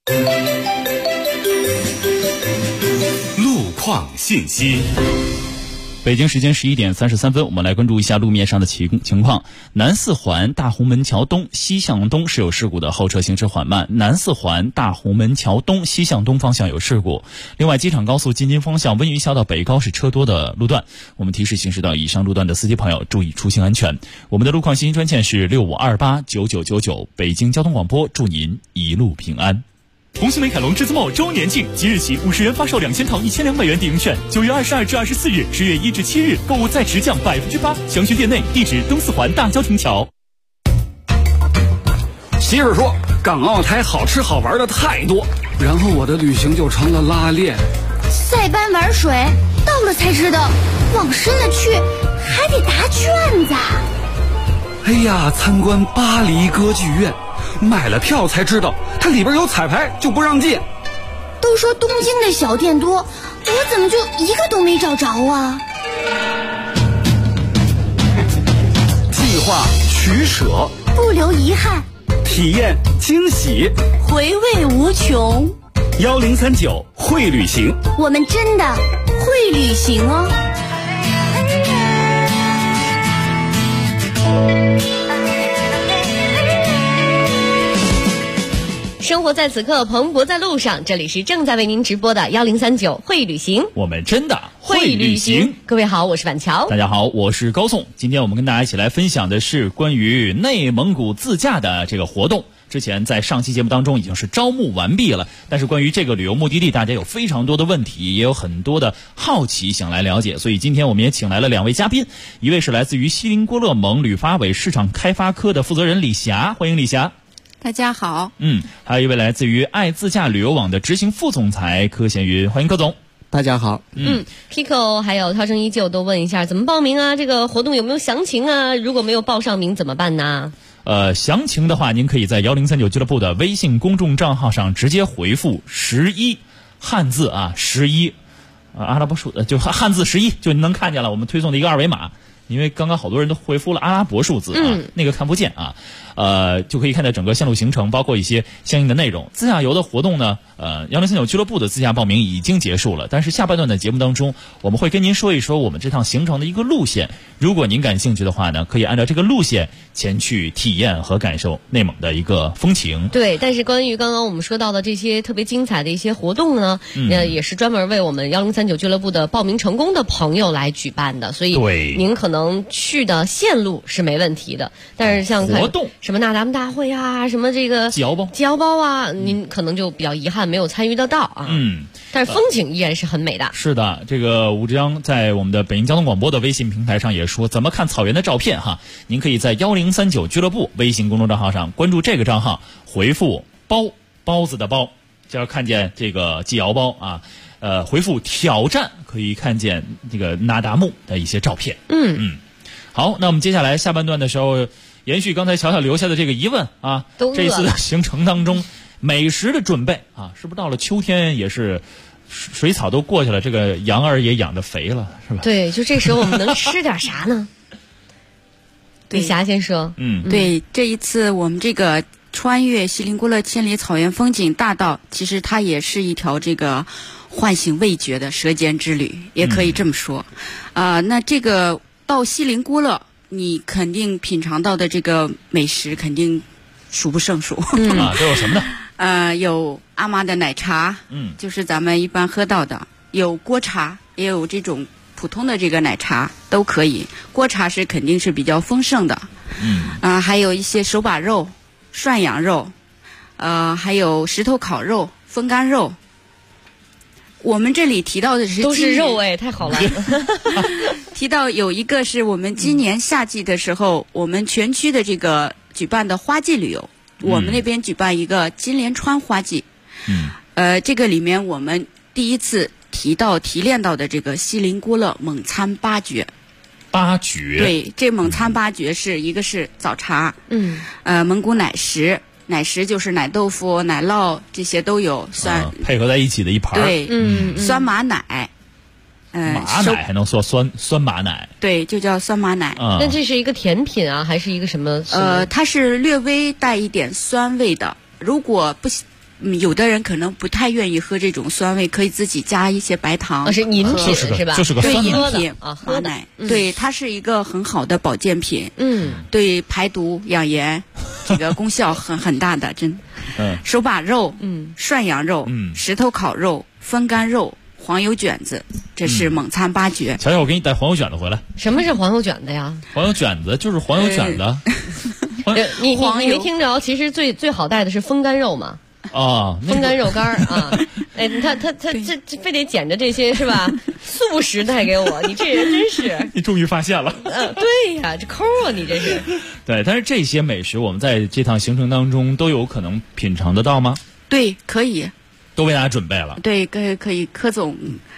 路况信息。 北京时间11点33分，我们来关注一下路面上的情况。南四环大红门桥东西向东是有事故的，后车行驶缓慢。南四环大红门桥东西向东方向有事故。另外，机场高速进京方向温榆桥到北高是车多的路段，我们提示行驶到以上路段的司机朋友注意出行安全。我们的路况信息专线是65289999，北京交通广播，祝您一路平安。 红星美凯龙至尊茂周年庆，即日起50元发售2000套1200元抵用券，9月22至24日，10月1至7日购物再直降8%，详询店内，地址东四环大郊亭桥。 媳妇说港澳台好吃好玩的太多，然后我的旅行就成了拉练。 塞班玩水，到了才知道往深了去还得答卷子。 哎呀，参观巴黎歌剧院，买了票才知道它里边有彩排，就不让进。 都说东京的小店多，我怎么就一个都没找着啊？ 计划取舍， 不留遗憾， 体验惊喜， 回味无穷。 1039会旅行， 我们真的会旅行哦。 生活在此刻，蓬勃在路上。这里是正在为您直播的1039会旅行， 我们真的会旅行。 各位好，我是板桥。 大家好，我是高颂。今天我们跟大家一起来分享的是关于内蒙古自驾的这个活动。之前在上期节目当中已经是招募完毕了，但是关于这个旅游目的地，大家有非常多的问题，也有很多的好奇想来了解，所以今天我们也请来了2位嘉宾，一位是来自于锡林郭勒盟旅发委市场开发科的负责人李霞，欢迎李霞。 大家好。 还有一位来自于爱自驾旅游网的执行副总裁柯贤云，欢迎柯总。 大家好。 Pico 还有涛声依旧都问一下怎么报名啊？这个活动有没有详情啊？如果没有报上名怎么办呢？ 详情的话，您可以在1039俱乐部的微信公众账号上直接回复11汉字啊，11阿拉伯数就汉字11，就您能看见了我们推送的一个二维码。因为刚刚好多人都回复了阿拉伯数字啊，那个看不见啊，就可以看到整个线路行程，包括一些相应的内容。自驾游的活动呢，1039俱乐部的自驾报名已经结束了，但是下半段的节目当中，我们会跟您说一说我们这趟行程的一个路线。如果您感兴趣的话呢，可以按照这个路线前去体验和感受内蒙的一个风情。 对，但是关于刚刚我们说到的这些特别精彩的一些活动呢，也是专门为我们1039俱乐部的报名成功的朋友来举办的，所以您可能去的线路是没问题的，但是像活动什么那达慕大会啊，什么这个寄摇包啊，您可能就比较遗憾没有参与得到啊。但是风景依然是很美的。 是的，这个吴志江在我们的北京交通广播的微信平台上也说，怎么看草原的照片哈？您可以在1039俱乐部微信公众账号上关注这个账号，回复包子的包，就要看见这个寄摇包啊。回复挑战可以看见这个那达慕的一些照片。好，那我们接下来下半段的时候，延续刚才乔乔留下的这个疑问啊，这次的行程当中，美食的准备啊，是不是到了秋天也是水草都过去了，这个羊儿也养得肥了，是吧？ 对，就这时候我们能吃点啥呢？李霞先说。 对，这一次我们这个穿越锡林郭勒千里草原风景大道，其实它也是一条这个唤醒味觉的舌尖之旅，也可以这么说。那这个到锡林郭勒，你肯定品尝到的这个美食肯定数不胜数。 都有什么呢？ 有阿妈的奶茶，就是咱们一般喝到的，有锅茶，也有这种普通的这个奶茶都可以。锅茶是肯定是比较丰盛的。还有一些手把肉、涮羊肉，还有石头烤肉、风干肉。我们这里提到的是都是肉哎，太好了。 提到有一个是我们今年夏季的时候，我们全区的这个举办的花季旅游，我们那边举办一个金莲川花季。这个里面我们第一次提炼到的这个锡林郭勒蒙餐八绝。对，这蒙餐八绝是一个是早茶，蒙古奶食。奶食就是奶豆腐、奶酪这些都有， 配合在一起的一盘。 对，酸马奶， 马奶还能说酸马奶？ 对，就叫酸马奶。 那这是一个甜品啊，还是一个什么？ 它是略微带一点酸味的。如果不有的人可能不太愿意喝这种酸味，可以自己加一些白糖。 是饮品是吧？ 就是个对， 酸饮品马奶，对，它是一个很好的保健品。对，排毒养颜，这个功效很大的，真。手把肉，涮羊肉，石头烤肉，风干肉，黄油卷子，这是蒙餐八绝。 乔乔，我给你带黄油卷子回来。 什么是黄油卷子呀？ 黄油卷子就是黄油卷子。 你没听着？其实最好带的是风干肉嘛。风干肉干啊！哎，他这非得捡着这些是吧？素食带给我，你这人真是。 你终于发现了。 对呀，这抠啊，你这是。 对，但是这些美食我们在这趟行程当中都有可能品尝得到吗？ 对，可以。 都为大家准备了。 对，可以，柯总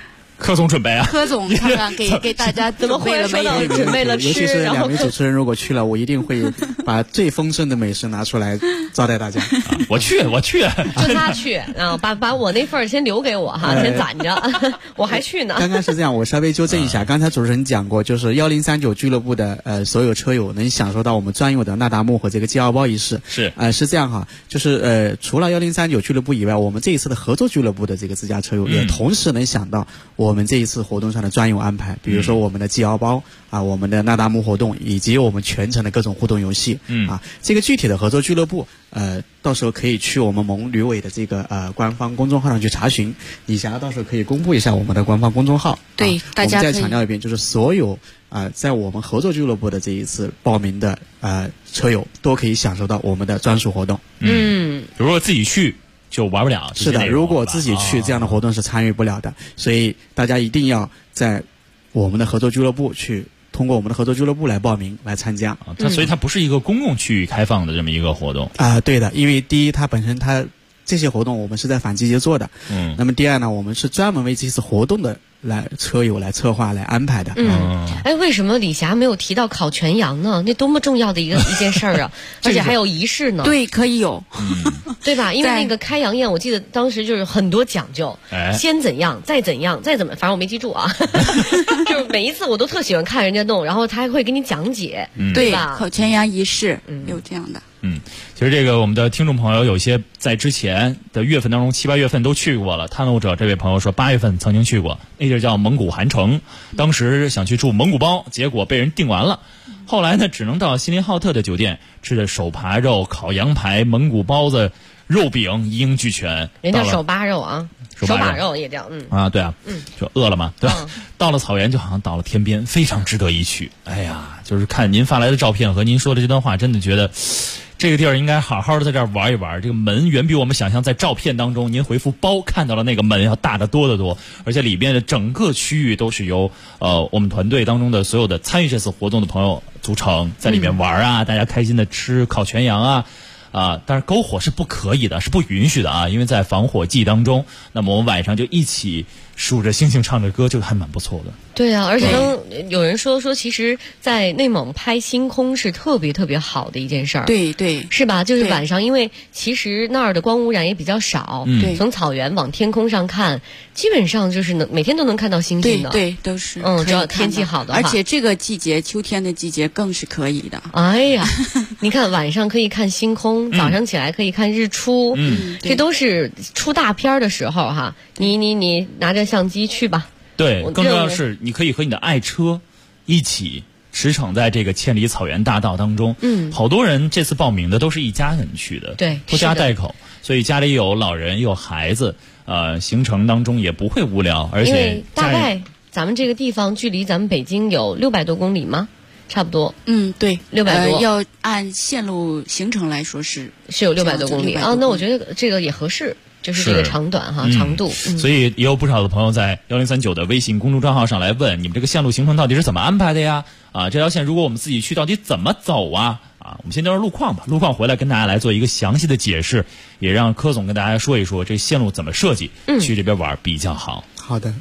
柯总准备啊， 柯总看看给大家怎么会准备了吃， 尤其是两位主持人如果去了，我一定会把最丰盛的美食拿出来招待大家。 我去， 就他去啊，把我那份先留给我哈，先攒着，我还去呢。 刚刚是这样，我稍微纠正一下，刚才主持人讲过，就是1039俱乐部的所有车友能享受到我们专用的那达慕和这个 G2包仪式。是这样哈，就是除了1039俱乐部以外，我们这一次的合作俱乐部的这个自驾车友也同时能享到我们这一次活动上的专用安排，比如说我们的 G2包啊，我们的那达慕活动，以及我们全程的各种互动游戏。这个具体的合作俱乐部到时候可以去我们蒙旅委的这个官方公众号上去查询。李霞到时候可以公布一下我们的官方公众号。 对，大家我们再强调一遍，就是所有在我们合作俱乐部的这一次报名的车友都可以享受到我们的专属活动。 如果自己去就玩不了。 是的，如果自己去这样的活动是参与不了的，所以大家一定要在我们的合作俱乐部去。通过我们的合作俱乐部来报名来参加， 所以它不是一个公共区域开放的这么一个活动对的，因为第一，它本身这些活动我们是在反季节做的，那么第二呢，我们是专门为这次活动的车友来策划来安排的。 为什么李霞没有提到烤全羊呢？那多么重要的一件事儿啊！而且还有仪式呢。 对，可以有， 对吧？因为那个开羊宴，我记得当时就是很多讲究，先怎样，再怎样，再怎么，反正我没记住啊。就是每一次我都特喜欢看人家弄，然后他还会给你讲解，对吧？ 烤全羊仪式有这样的。 其实这个我们的听众朋友有些在之前的月份当中7、8月份都去过了。探路者这位朋友说8月份曾经去过，那地儿叫蒙古韩城，当时想去住蒙古包，结果被人订完了。后来呢，只能到锡林浩特的酒店吃的手扒肉、烤羊排、蒙古包子、肉饼一应俱全。 人家手扒肉啊，手把肉也叫对啊，就饿了嘛，对吧？到了草原就好像到了天边，非常值得一去。哎呀，就是看您发来的照片和您说的这段话，真的觉得这个地儿应该好好的在这儿玩一玩。这个门远比我们想象在照片当中您回复包看到了那个门要大得多得多，而且里边的整个区域都是由我们团队当中的所有的参与这次活动的朋友组成，在里面玩啊，大家开心的吃烤全羊啊。但是篝火是不可以的，是不允许的啊！因为在防火季当中，那么我们晚上就一起数着星星唱着歌，就还蛮不错的。 对啊，而且有人说，其实，在内蒙拍星空是特别特别好的一件事儿。 对， 是吧？就是晚上，因为其实那儿的光污染也比较少，从草原往天空上看，基本上就是每天都能看到星星的。 对，都是。 只要天气好的话， 而且这个季节，秋天的季节更是可以的。 哎呀，你看晚上可以看星空，早上起来可以看日出，这都是出大片的时候哈。你拿着相机去吧。 对，更重要的是你可以和你的爱车一起驰骋在这个千里草原大道当中。好多人这次报名的都是一家人去的， 对， 拖家带口，所以家里有老人有孩子，行程当中也不会无聊，而且因为大概咱们这个地方距离咱们北京有600多公里吗？差不多。 对 ，600多。 要按线路行程来说是有600多公里啊，那我觉得这个也合适。就是这个长短长度， 所以也有不少的朋友在1039的微信公众账号上来问，你们这个线路行程到底是怎么安排的呀？这条线如果我们自己去，到底怎么走啊？我们先聊聊路况吧。路况回来跟大家来做一个详细的解释，也让柯总跟大家说一说这线路怎么设计，去这边玩比较好。 好的，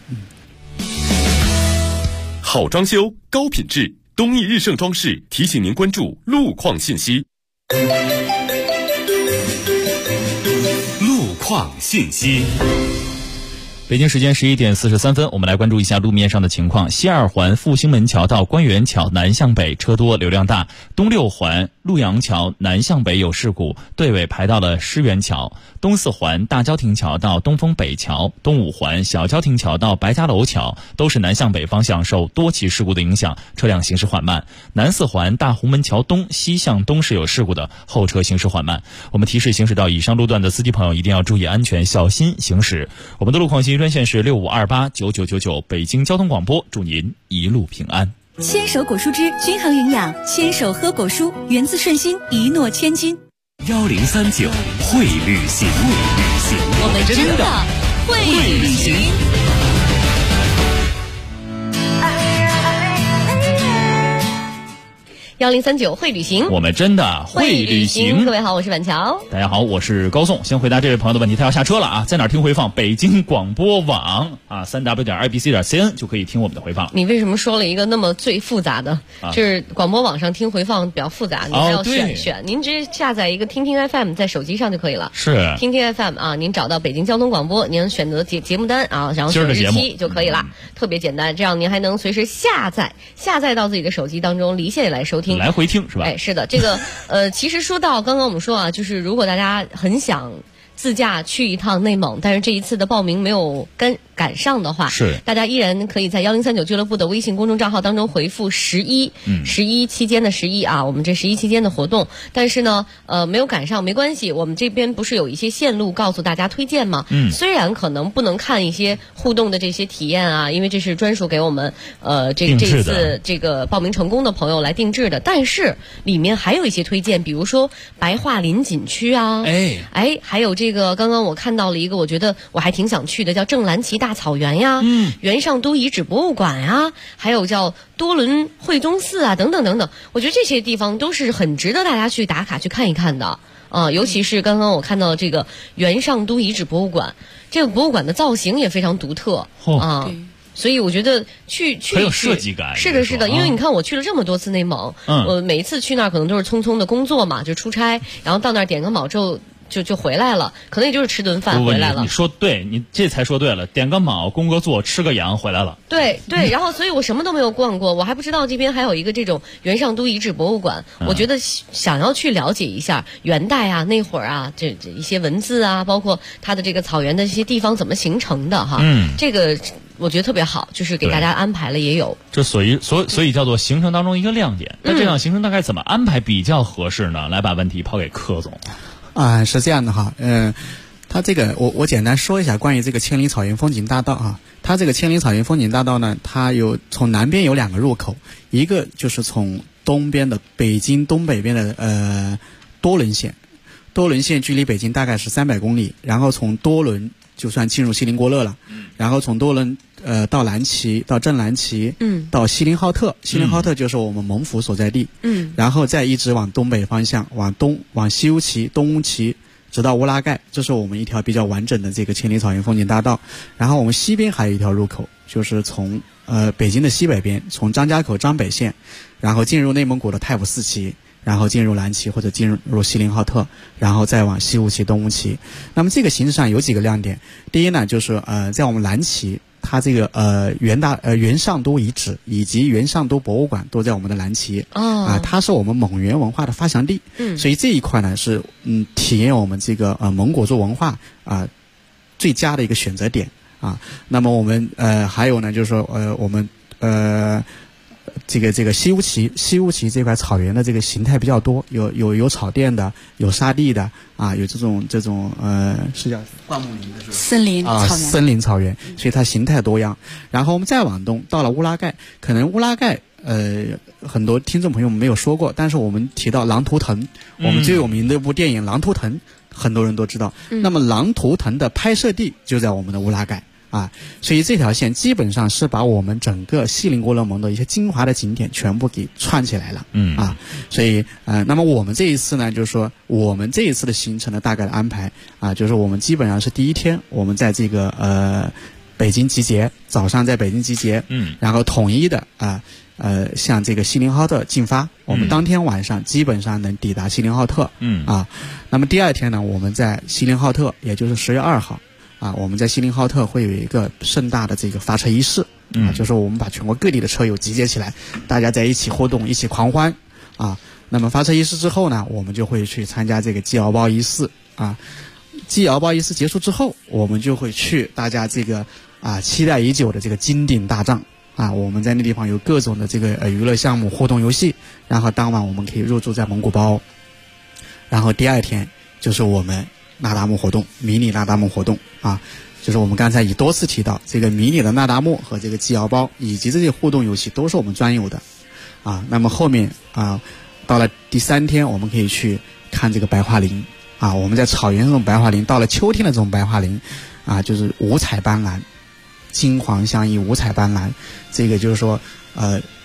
好装修，高品质，东义日盛装饰提醒您关注路况信息。信息。 北京时间11点43分，我们来关注一下路面上的情况。西二环复兴门桥到官园桥南向北车多流量大，东六环陆阳桥南向北有事故，队尾排到了狮园桥。东四环大郊亭桥到东风北桥，东五环小郊亭桥到白家楼桥都是南向北方向受多起事故的影响，车辆行驶缓慢。南四环大红门桥东西向东是有事故的，后车行驶缓慢。我们提示行驶到以上路段的司机朋友一定要注意安全，小心行驶。我们的路况信息专线是65289999，北京交通广播，祝您一路平安。 牵手果蔬汁均衡营养，牵手喝果蔬，源自顺心，一诺千金。 1039会旅行， 我们真的会旅行。 1039会旅行， 我们真的会旅行。 各位好，我是板桥。 大家好，我是高颂。先回答这位朋友的问题，他要下车了啊，在哪儿听回放？北京广播网啊，3w.ibc.cn 就可以听我们的回放。 你为什么说了一个那么最复杂的？就是广播网上听回放比较复杂，你还要选。您直接下载一个听听 FM 在手机上就可以了。 是听听 FM 啊，您找到北京交通广播，您选择节目单啊，然后选日期就可以了，特别简单。这样您还能随时下载到自己的手机当中，离线来收听， 来回听是吧？ 哎，是的，这个其实说到刚刚我们说啊，就是如果大家很想自驾去一趟内蒙，但是这一次的报名没有赶上的话， 是大家依然可以在1039俱乐部的微信公众账号当中回复11期间的11啊，我们这11期间的活动。但是呢，没有赶上没关系，我们这边不是有一些线路告诉大家推荐吗？虽然可能不能看一些互动的这些体验啊，因为这是专属给我们这一次这个报名成功的朋友来定制的，但是里面还有一些推荐，比如说白桦林景区啊，还有这个刚刚我看到了一个，我觉得我还挺想去的，叫正蓝旗大草原呀，元上都遗址博物馆呀，还有叫多伦惠宗寺啊，等等等等。我觉得这些地方都是很值得大家去打卡去看一看的啊，尤其是刚刚我看到这个元上都遗址博物馆，这个博物馆的造型也非常独特啊。所以我觉得去很有设计感。 是的，因为你看我去了这么多次内蒙，我每一次去那儿可能都是匆匆的工作嘛，就出差，然后到那儿点个卯之后就回来了，可能也就是吃顿饭回来了。 你说对，你这才说对了，点个卯，工个作，吃个羊，回来了。 对，然后所以我什么都没有逛过，我还不知道这边还有一个这种元上都遗址博物馆，我觉得想要去了解一下元代啊那会儿啊这一些文字啊，包括它的这个草原的这些地方怎么形成的哈，这个我觉得特别好，就是给大家安排了也有。 这所以叫做行程当中一个亮点。那这样行程大概怎么安排比较合适呢？来把问题抛给柯总。 是这样的哈，它这个我简单说一下关于这个千里草原风景大道啊。它这个千里草原风景大道呢，它从南边有2个入口，一个就是从东边的北京东北边的多伦县距离北京大概是300公里，然后从多伦就算进入锡林郭勒了，然后从多伦到蓝旗，到正蓝旗，到锡林浩特，锡林浩特就是我们蒙府所在地，然后再一直往东北方向，往西乌旗、东乌旗，直到乌拉盖，这是我们一条比较完整的这个千里草原风景大道。然后我们西边还有一条入口，就是从北京的西北边，从张家口张北县，然后进入内蒙古的太仆寺旗，然后进入蓝旗或者进入锡林浩特，然后再往西乌旗、东乌旗。那么这个行程上有几个亮点，第一呢，就是在我们蓝旗，它这个元上都遗址以及元上都博物馆都在我们的蓝旗它是我们蒙元文化的发祥地，所以这一块呢是体验我们这个蒙古族文化最佳的一个选择点啊。那么我们还有呢，就是说我们这个西乌旗这块草原的这个形态比较多，有草甸的，有沙地的啊，有这种是叫灌木林的是吧？ 森林草原森林草原，所以它形态多样。然后我们再往东，到了乌拉盖，可能乌拉盖很多听众朋友们没有说过，但是我们提到狼图腾，我们最有名的一部电影《狼图腾》，很多人都知道。那么狼图腾的拍摄地就在我们的乌拉盖。所以这条线基本上是把我们整个锡林郭勒盟的一些精华的景点全部给串起来了。所以那么我们这一次呢，就是说我们这一次的行程的大概的安排就是我们基本上是第一天我们在这个北京集结，早上在北京集结，然后统一的向这个锡林浩特进发，我们当天晚上基本上能抵达锡林浩特。那么第二天呢，我们在锡林浩特，也就是10月2号。我们在锡林浩特会有一个盛大的这个发车仪式，就是我们把全国各地的车友集结起来，大家在一起活动，一起狂欢那么发车仪式之后呢，我们就会去参加这个祭敖包仪式祭敖包仪式结束之后，我们就会去大家这个期待已久的这个金顶大帐我们在那地方有各种的这个娱乐项目、互动游戏，然后当晚我们可以入住在蒙古包，然后第二天就是我们那达慕活动，迷你那达慕活动就是我们刚才已多次提到，这个迷你的那达慕和这个祭敖包以及这些互动游戏都是我们专有的那么后面到了第3天，我们可以去看这个白桦林我们在草原这种白桦林，到了秋天的这种白桦林就是五彩斑斓，金黄相依，五彩斑斓。这个就是说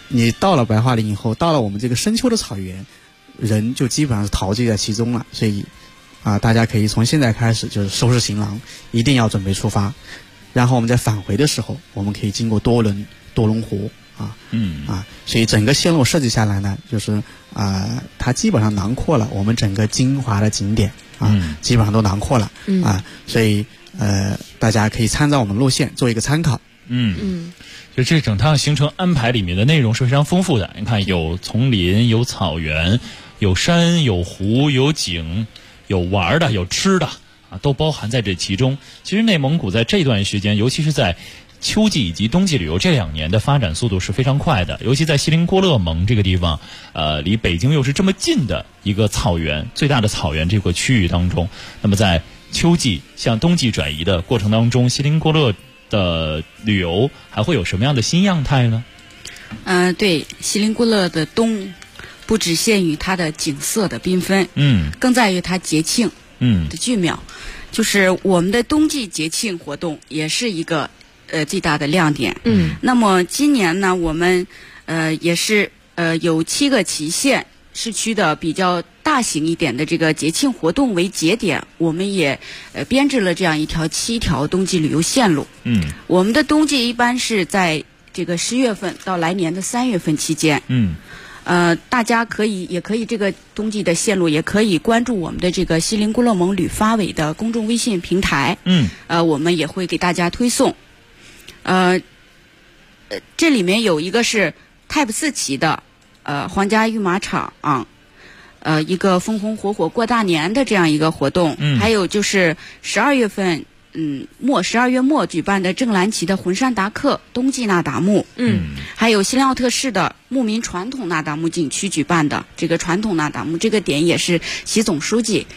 你到了白桦林以后，到了我们这个深秋的草原，人就基本上是陶醉在其中了。所以大家可以从现在开始就是收拾行囊，一定要准备出发。然后我们在返回的时候，我们可以经过多伦湖所以整个线路设计下来呢，就是它基本上囊括了我们整个金华的景点基本上都囊括了所以大家可以参照我们路线做一个参考。 就这整趟行程安排里面的内容是非常丰富的。你看，有丛林，有草原，有山，有湖，有景，有玩的，有吃的都包含在这其中。其实内蒙古在这段时间，尤其是在秋季以及冬季旅游这2年的发展速度是非常快的，尤其在锡林郭勒盟这个地方，离北京又是这么近的一个草原，最大的草原这个区域当中，那么在秋季向冬季转移的过程当中，锡林郭勒的旅游还会有什么样的新样态呢？ 对，锡林郭勒的冬不只限于它的景色的缤纷，更在于它节庆的巨妙。就是我们的冬季节庆活动也是一个最大的亮点。那么今年呢，我们也是有7个旗县市区的比较大型一点的这个节庆活动为节点，我们也编制了这样7条冬季旅游线路。我们的冬季一般是在这个10月份到来年的3月份期间。大家也可以这个冬季的线路也可以关注我们的这个锡林郭勒盟旅发委的公众微信平台。我们也会给大家推送。这里面有一个是Type 4旗的皇家御马场一个风红火火过大年的这样一个活动。还有就是12月份12月末举办的正蓝旗的浑山达克冬季那达慕。还有锡林奥特市的牧民传统那达慕景区举办的这个传统那达慕，这个点也是习总书记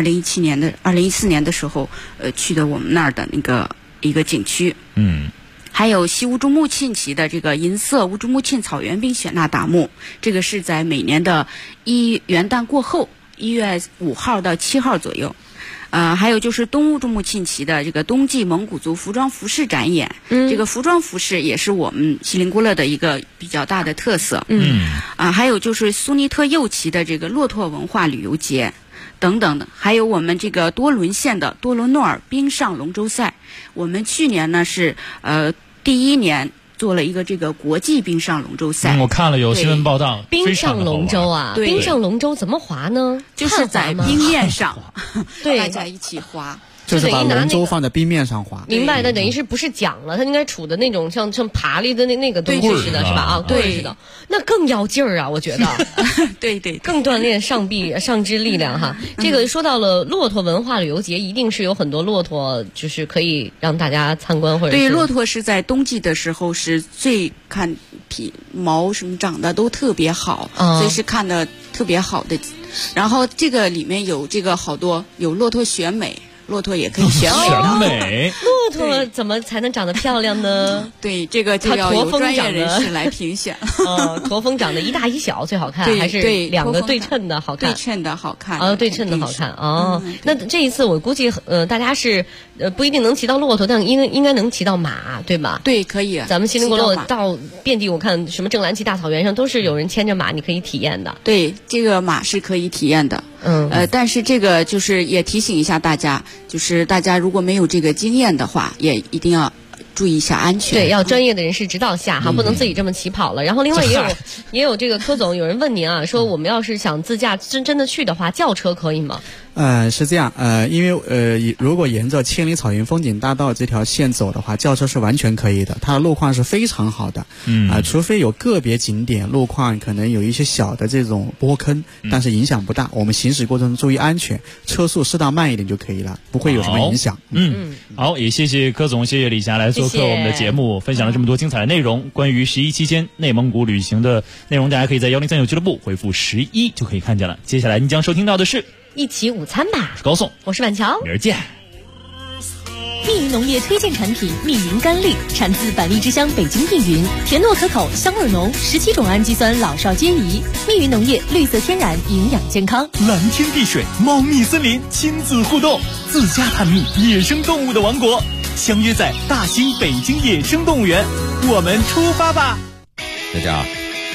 2014年的时候去的我们那儿的那个一个景区。还有西乌珠穆沁旗的这个银色乌珠穆沁草原冰雪那达慕，这个是在每年的元旦过后1月5号到7号左右。还有就是东乌珠穆沁旗的这个冬季蒙古族服装服饰展演。这个服装服饰也是我们锡林郭勒的一个比较大的特色。还有就是苏尼特右旗的这个骆驼文化旅游节等等的。还有我们这个多伦县的多伦诺尔冰上龙舟赛，我们去年呢是第1年做了一个这个国际冰上龙舟赛。 我看了有新闻报道。 冰上龙舟啊，冰上龙舟怎么划呢？ 就是在冰面上对， 大家一起划， 就是把龙舟放在冰面上划。 明白的，等于是不是桨了，它应该杵的那种像爬犁的那个东西似的，是吧？对，是的，那更要劲儿啊，我觉得。 对， 更锻炼上肢力量哈。这个说到了骆驼文化旅游节，一定是有很多骆驼，就是可以让大家参观或者。 对，骆驼是在冬季的时候是最看皮毛什么长得都特别好，所以是看的特别好的。然后这个里面有这个好多有骆驼选美。骆驼也可以选美。 骆驼怎么才能长得漂亮呢？ 对，这个就要有专业人士来评选。 驼峰长得一大一小最好看，还是2个对称的好看？ 对称的好看。 对称的好看哦。那这一次我估计大家是不一定能骑到骆驼，但应该能骑到马，对吧？ 对，可以。 咱们锡林郭勒到遍地，我看什么正蓝旗大草原上都是有人牵着马，你可以体验的。 对，这个马是可以体验的。但是这个就是也提醒一下大家，就是大家如果没有这个经验的话，也一定要注意一下安全。 对，要专业的人士指导下哈，不能自己这么起跑了。然后另外也有这个柯总，有人问您啊，说我们要是想自驾真的去的话，轿车可以吗？ 是这样，因为如果沿着千里草原风景大道这条线走的话，轿车是完全可以的，它的路况是非常好的。除非有个别景点路况可能有一些小的这种坡坑，但是影响不大。我们行驶过程中注意安全，车速适当慢一点就可以了，不会有什么影响。 好，也谢谢柯总，谢谢李霞来做客我们的节目，分享了这么多精彩的内容。关于11期间内蒙古旅行的内容，大家可以在1039俱乐部回复11就可以看见了。接下来您将收听到的是一起午餐吧。 我是高颂， 我是板桥， 明儿见。 密云农业推荐产品密云甘栗，产自百丽之乡北京密云，甜糯可口，香味浓，17种氨基酸老少皆宜。密云农业绿色天然，营养健康。 蓝天碧水，茂密森林，亲子互动，自家探秘野生动物的王国，相约在大兴北京野生动物园，我们出发吧！ 大家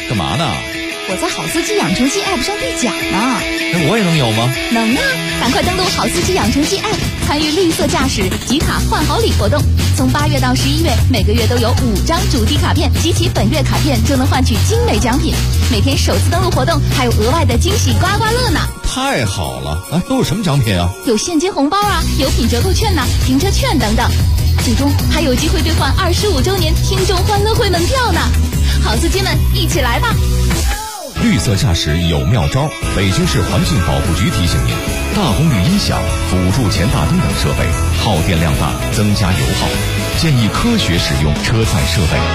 干嘛呢？ 我在好司机养成记 App 上兑奖呢。 那我也能有吗？ 能啊！赶快登录好司机养成记 App， 参与绿色驾驶集卡换好礼活动。从8月到11月，每个月都有5张主题卡片，集齐本月卡片就能换取精美奖品。每天首次登录活动还有额外的惊喜刮刮乐呢！ 太好了！都有什么奖品啊？ 有现金红包啊，有品折扣券呐，停车券等等。最终还有机会兑换25周年听众欢乐会门票呢！好司机们，一起来吧！ 绿色驾驶有妙招，北京市环境保护局提醒您：大功率音响、辅助前大灯等设备耗电量大，增加油耗，建议科学使用车载设备。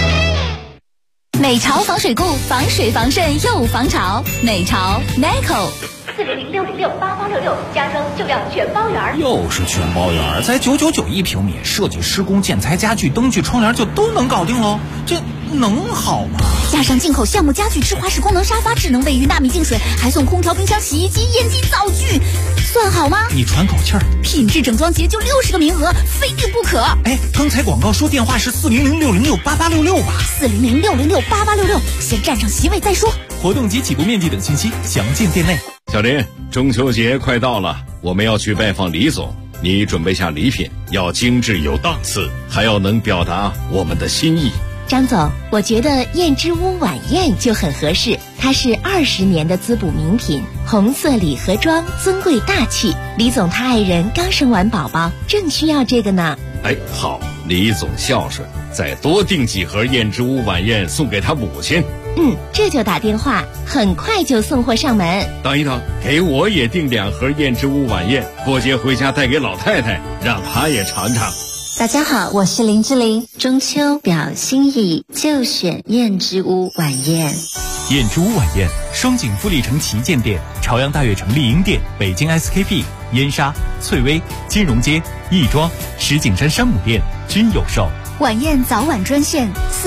美潮防水固，防水防渗又防潮。美潮 NECO。 400-606-8866，家装就要全包圆。 又是全包圆，才999平米，设计施工建材家具灯具窗帘就都能搞定喽，这能好吗？ 加上进口橡木家具智华式功能沙发、智能卫浴纳米净水，还送空调、冰箱、洗衣机、烟机、灶具，算好吗？ 你喘口气儿。 品质整装节就60个名额，非订不可。 刚才广告说电话是400-606-8866吧 ？400-606-8866，先占上席位再说。 活动及起步面积等信息详见店内。 小林，中秋节快到了，我们要去拜访李总，你准备下礼品，要精致有档次，还要能表达我们的心意。 张总，我觉得燕之屋晚宴就很合适，它是20年的滋补名品，红色礼盒装，尊贵大气。李总他爱人刚生完宝宝，正需要这个呢。 好，李总孝顺，再多订几盒燕之屋晚宴送给他母亲。 这就打电话，很快就送货上门。 等一等，给我也订2盒燕之屋晚宴，过节回家带给老太太，让她也尝尝。 大家好，我是林志玲，中秋表心意就选燕之屋晚宴。 燕之屋晚宴，双井富力城旗舰店、朝阳大悦城丽婴店、北京 SKP、燕莎、翠微、金融街、亦庄、石景山山姆店均有售。 晚宴早晚专线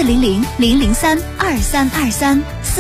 400-003-2323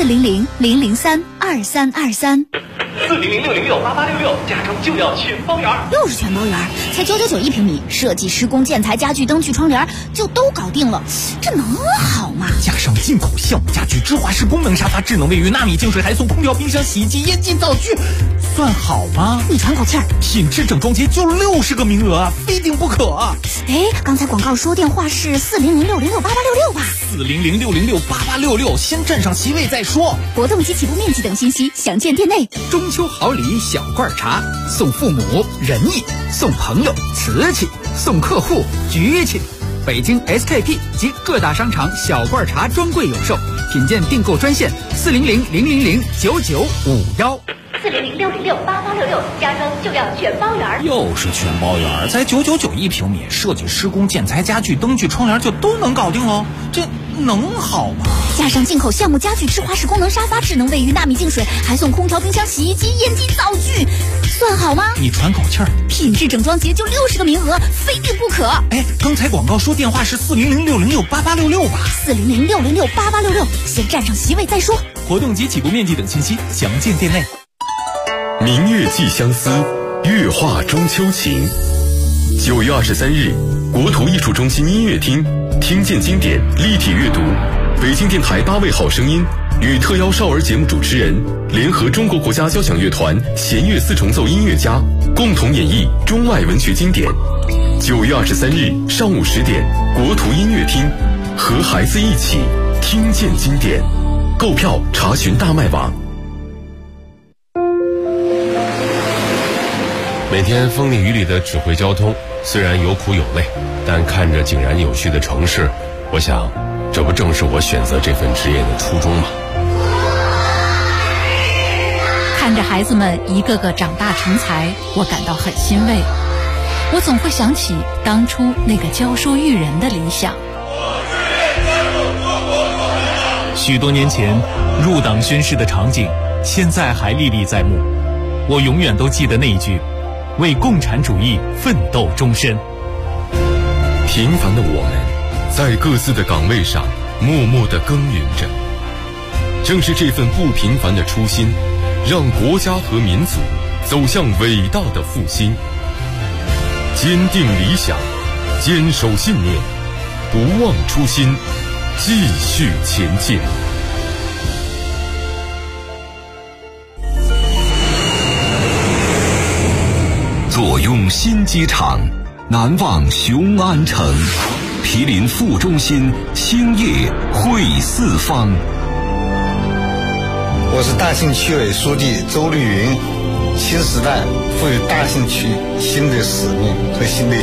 400-003-2323。 400-606-8866，家装就要全包圆。 又是全包圆，才991平米，设计施工建材家具灯具窗帘就都搞定了，这能好吗？ 加上进口橡木家具智华式功能沙发、智能卫浴纳米净水，还送空调、冰箱、洗衣机、烟机、灶具，算好吗？ 你喘口气儿。 品质整装节就60个名额啊，非订不可。 刚才广告说电话是400-606-8866吧 ？400-606-8866，先占上席位再说。 活动及起步面积等信息详见店内。 中秋好礼小罐茶，送父母仁义，送朋友瓷器，送客户局气。北京 SKP 及各大商场小罐茶专柜有售，品鉴订购专线400-000-9951。 400-606-8866，家装就要全包圆。 又是全包圆，才991平米，设计施工建材家具灯具窗帘就都能搞定喽，这能好吗？ 加上进口橡木家具智华式功能沙发、智能卫浴纳米净水，还送空调、冰箱、洗衣机、烟机、灶具，算好吗？ 你喘口气儿。 品质整装节就60个名额，非订不可。 刚才广告说电话是400-606-8866吧 ？400-606-8866，先占上席位再说。 活动及起步面积等信息详见店内。 明月寄相思，月画中秋情。9月23日，国图艺术中心音乐厅，听见经典立体阅读，北京电台8位好声音与特邀少儿节目主持人联合中国国家交响乐团弦乐四重奏音乐家，共同演绎中外文学经典。9月23日上午10点，国图音乐厅，和孩子一起听见经典。购票查询大麦网。 每天风里雨里的指挥交通，虽然有苦有累，但看着井然有序的城市，我想这不正是我选择这份职业的初衷吗？ 看着孩子们一个个长大成才，我感到很欣慰。我总会想起当初那个教书育人的理想。 许多年前入党宣誓的场景，现在还历历在目。我永远都记得那一句：为共产主义奋斗终身。 平凡的我们，在各自的岗位上默默地耕耘着。正是这份不平凡的初心，让国家和民族走向伟大的复兴。坚定理想，坚守信念，不忘初心，继续前进。 新机场，难忘雄安城。毗邻副中心，兴业汇四方。 我是大兴区委书记周绿云。新时代赋予大兴区新的使命和新的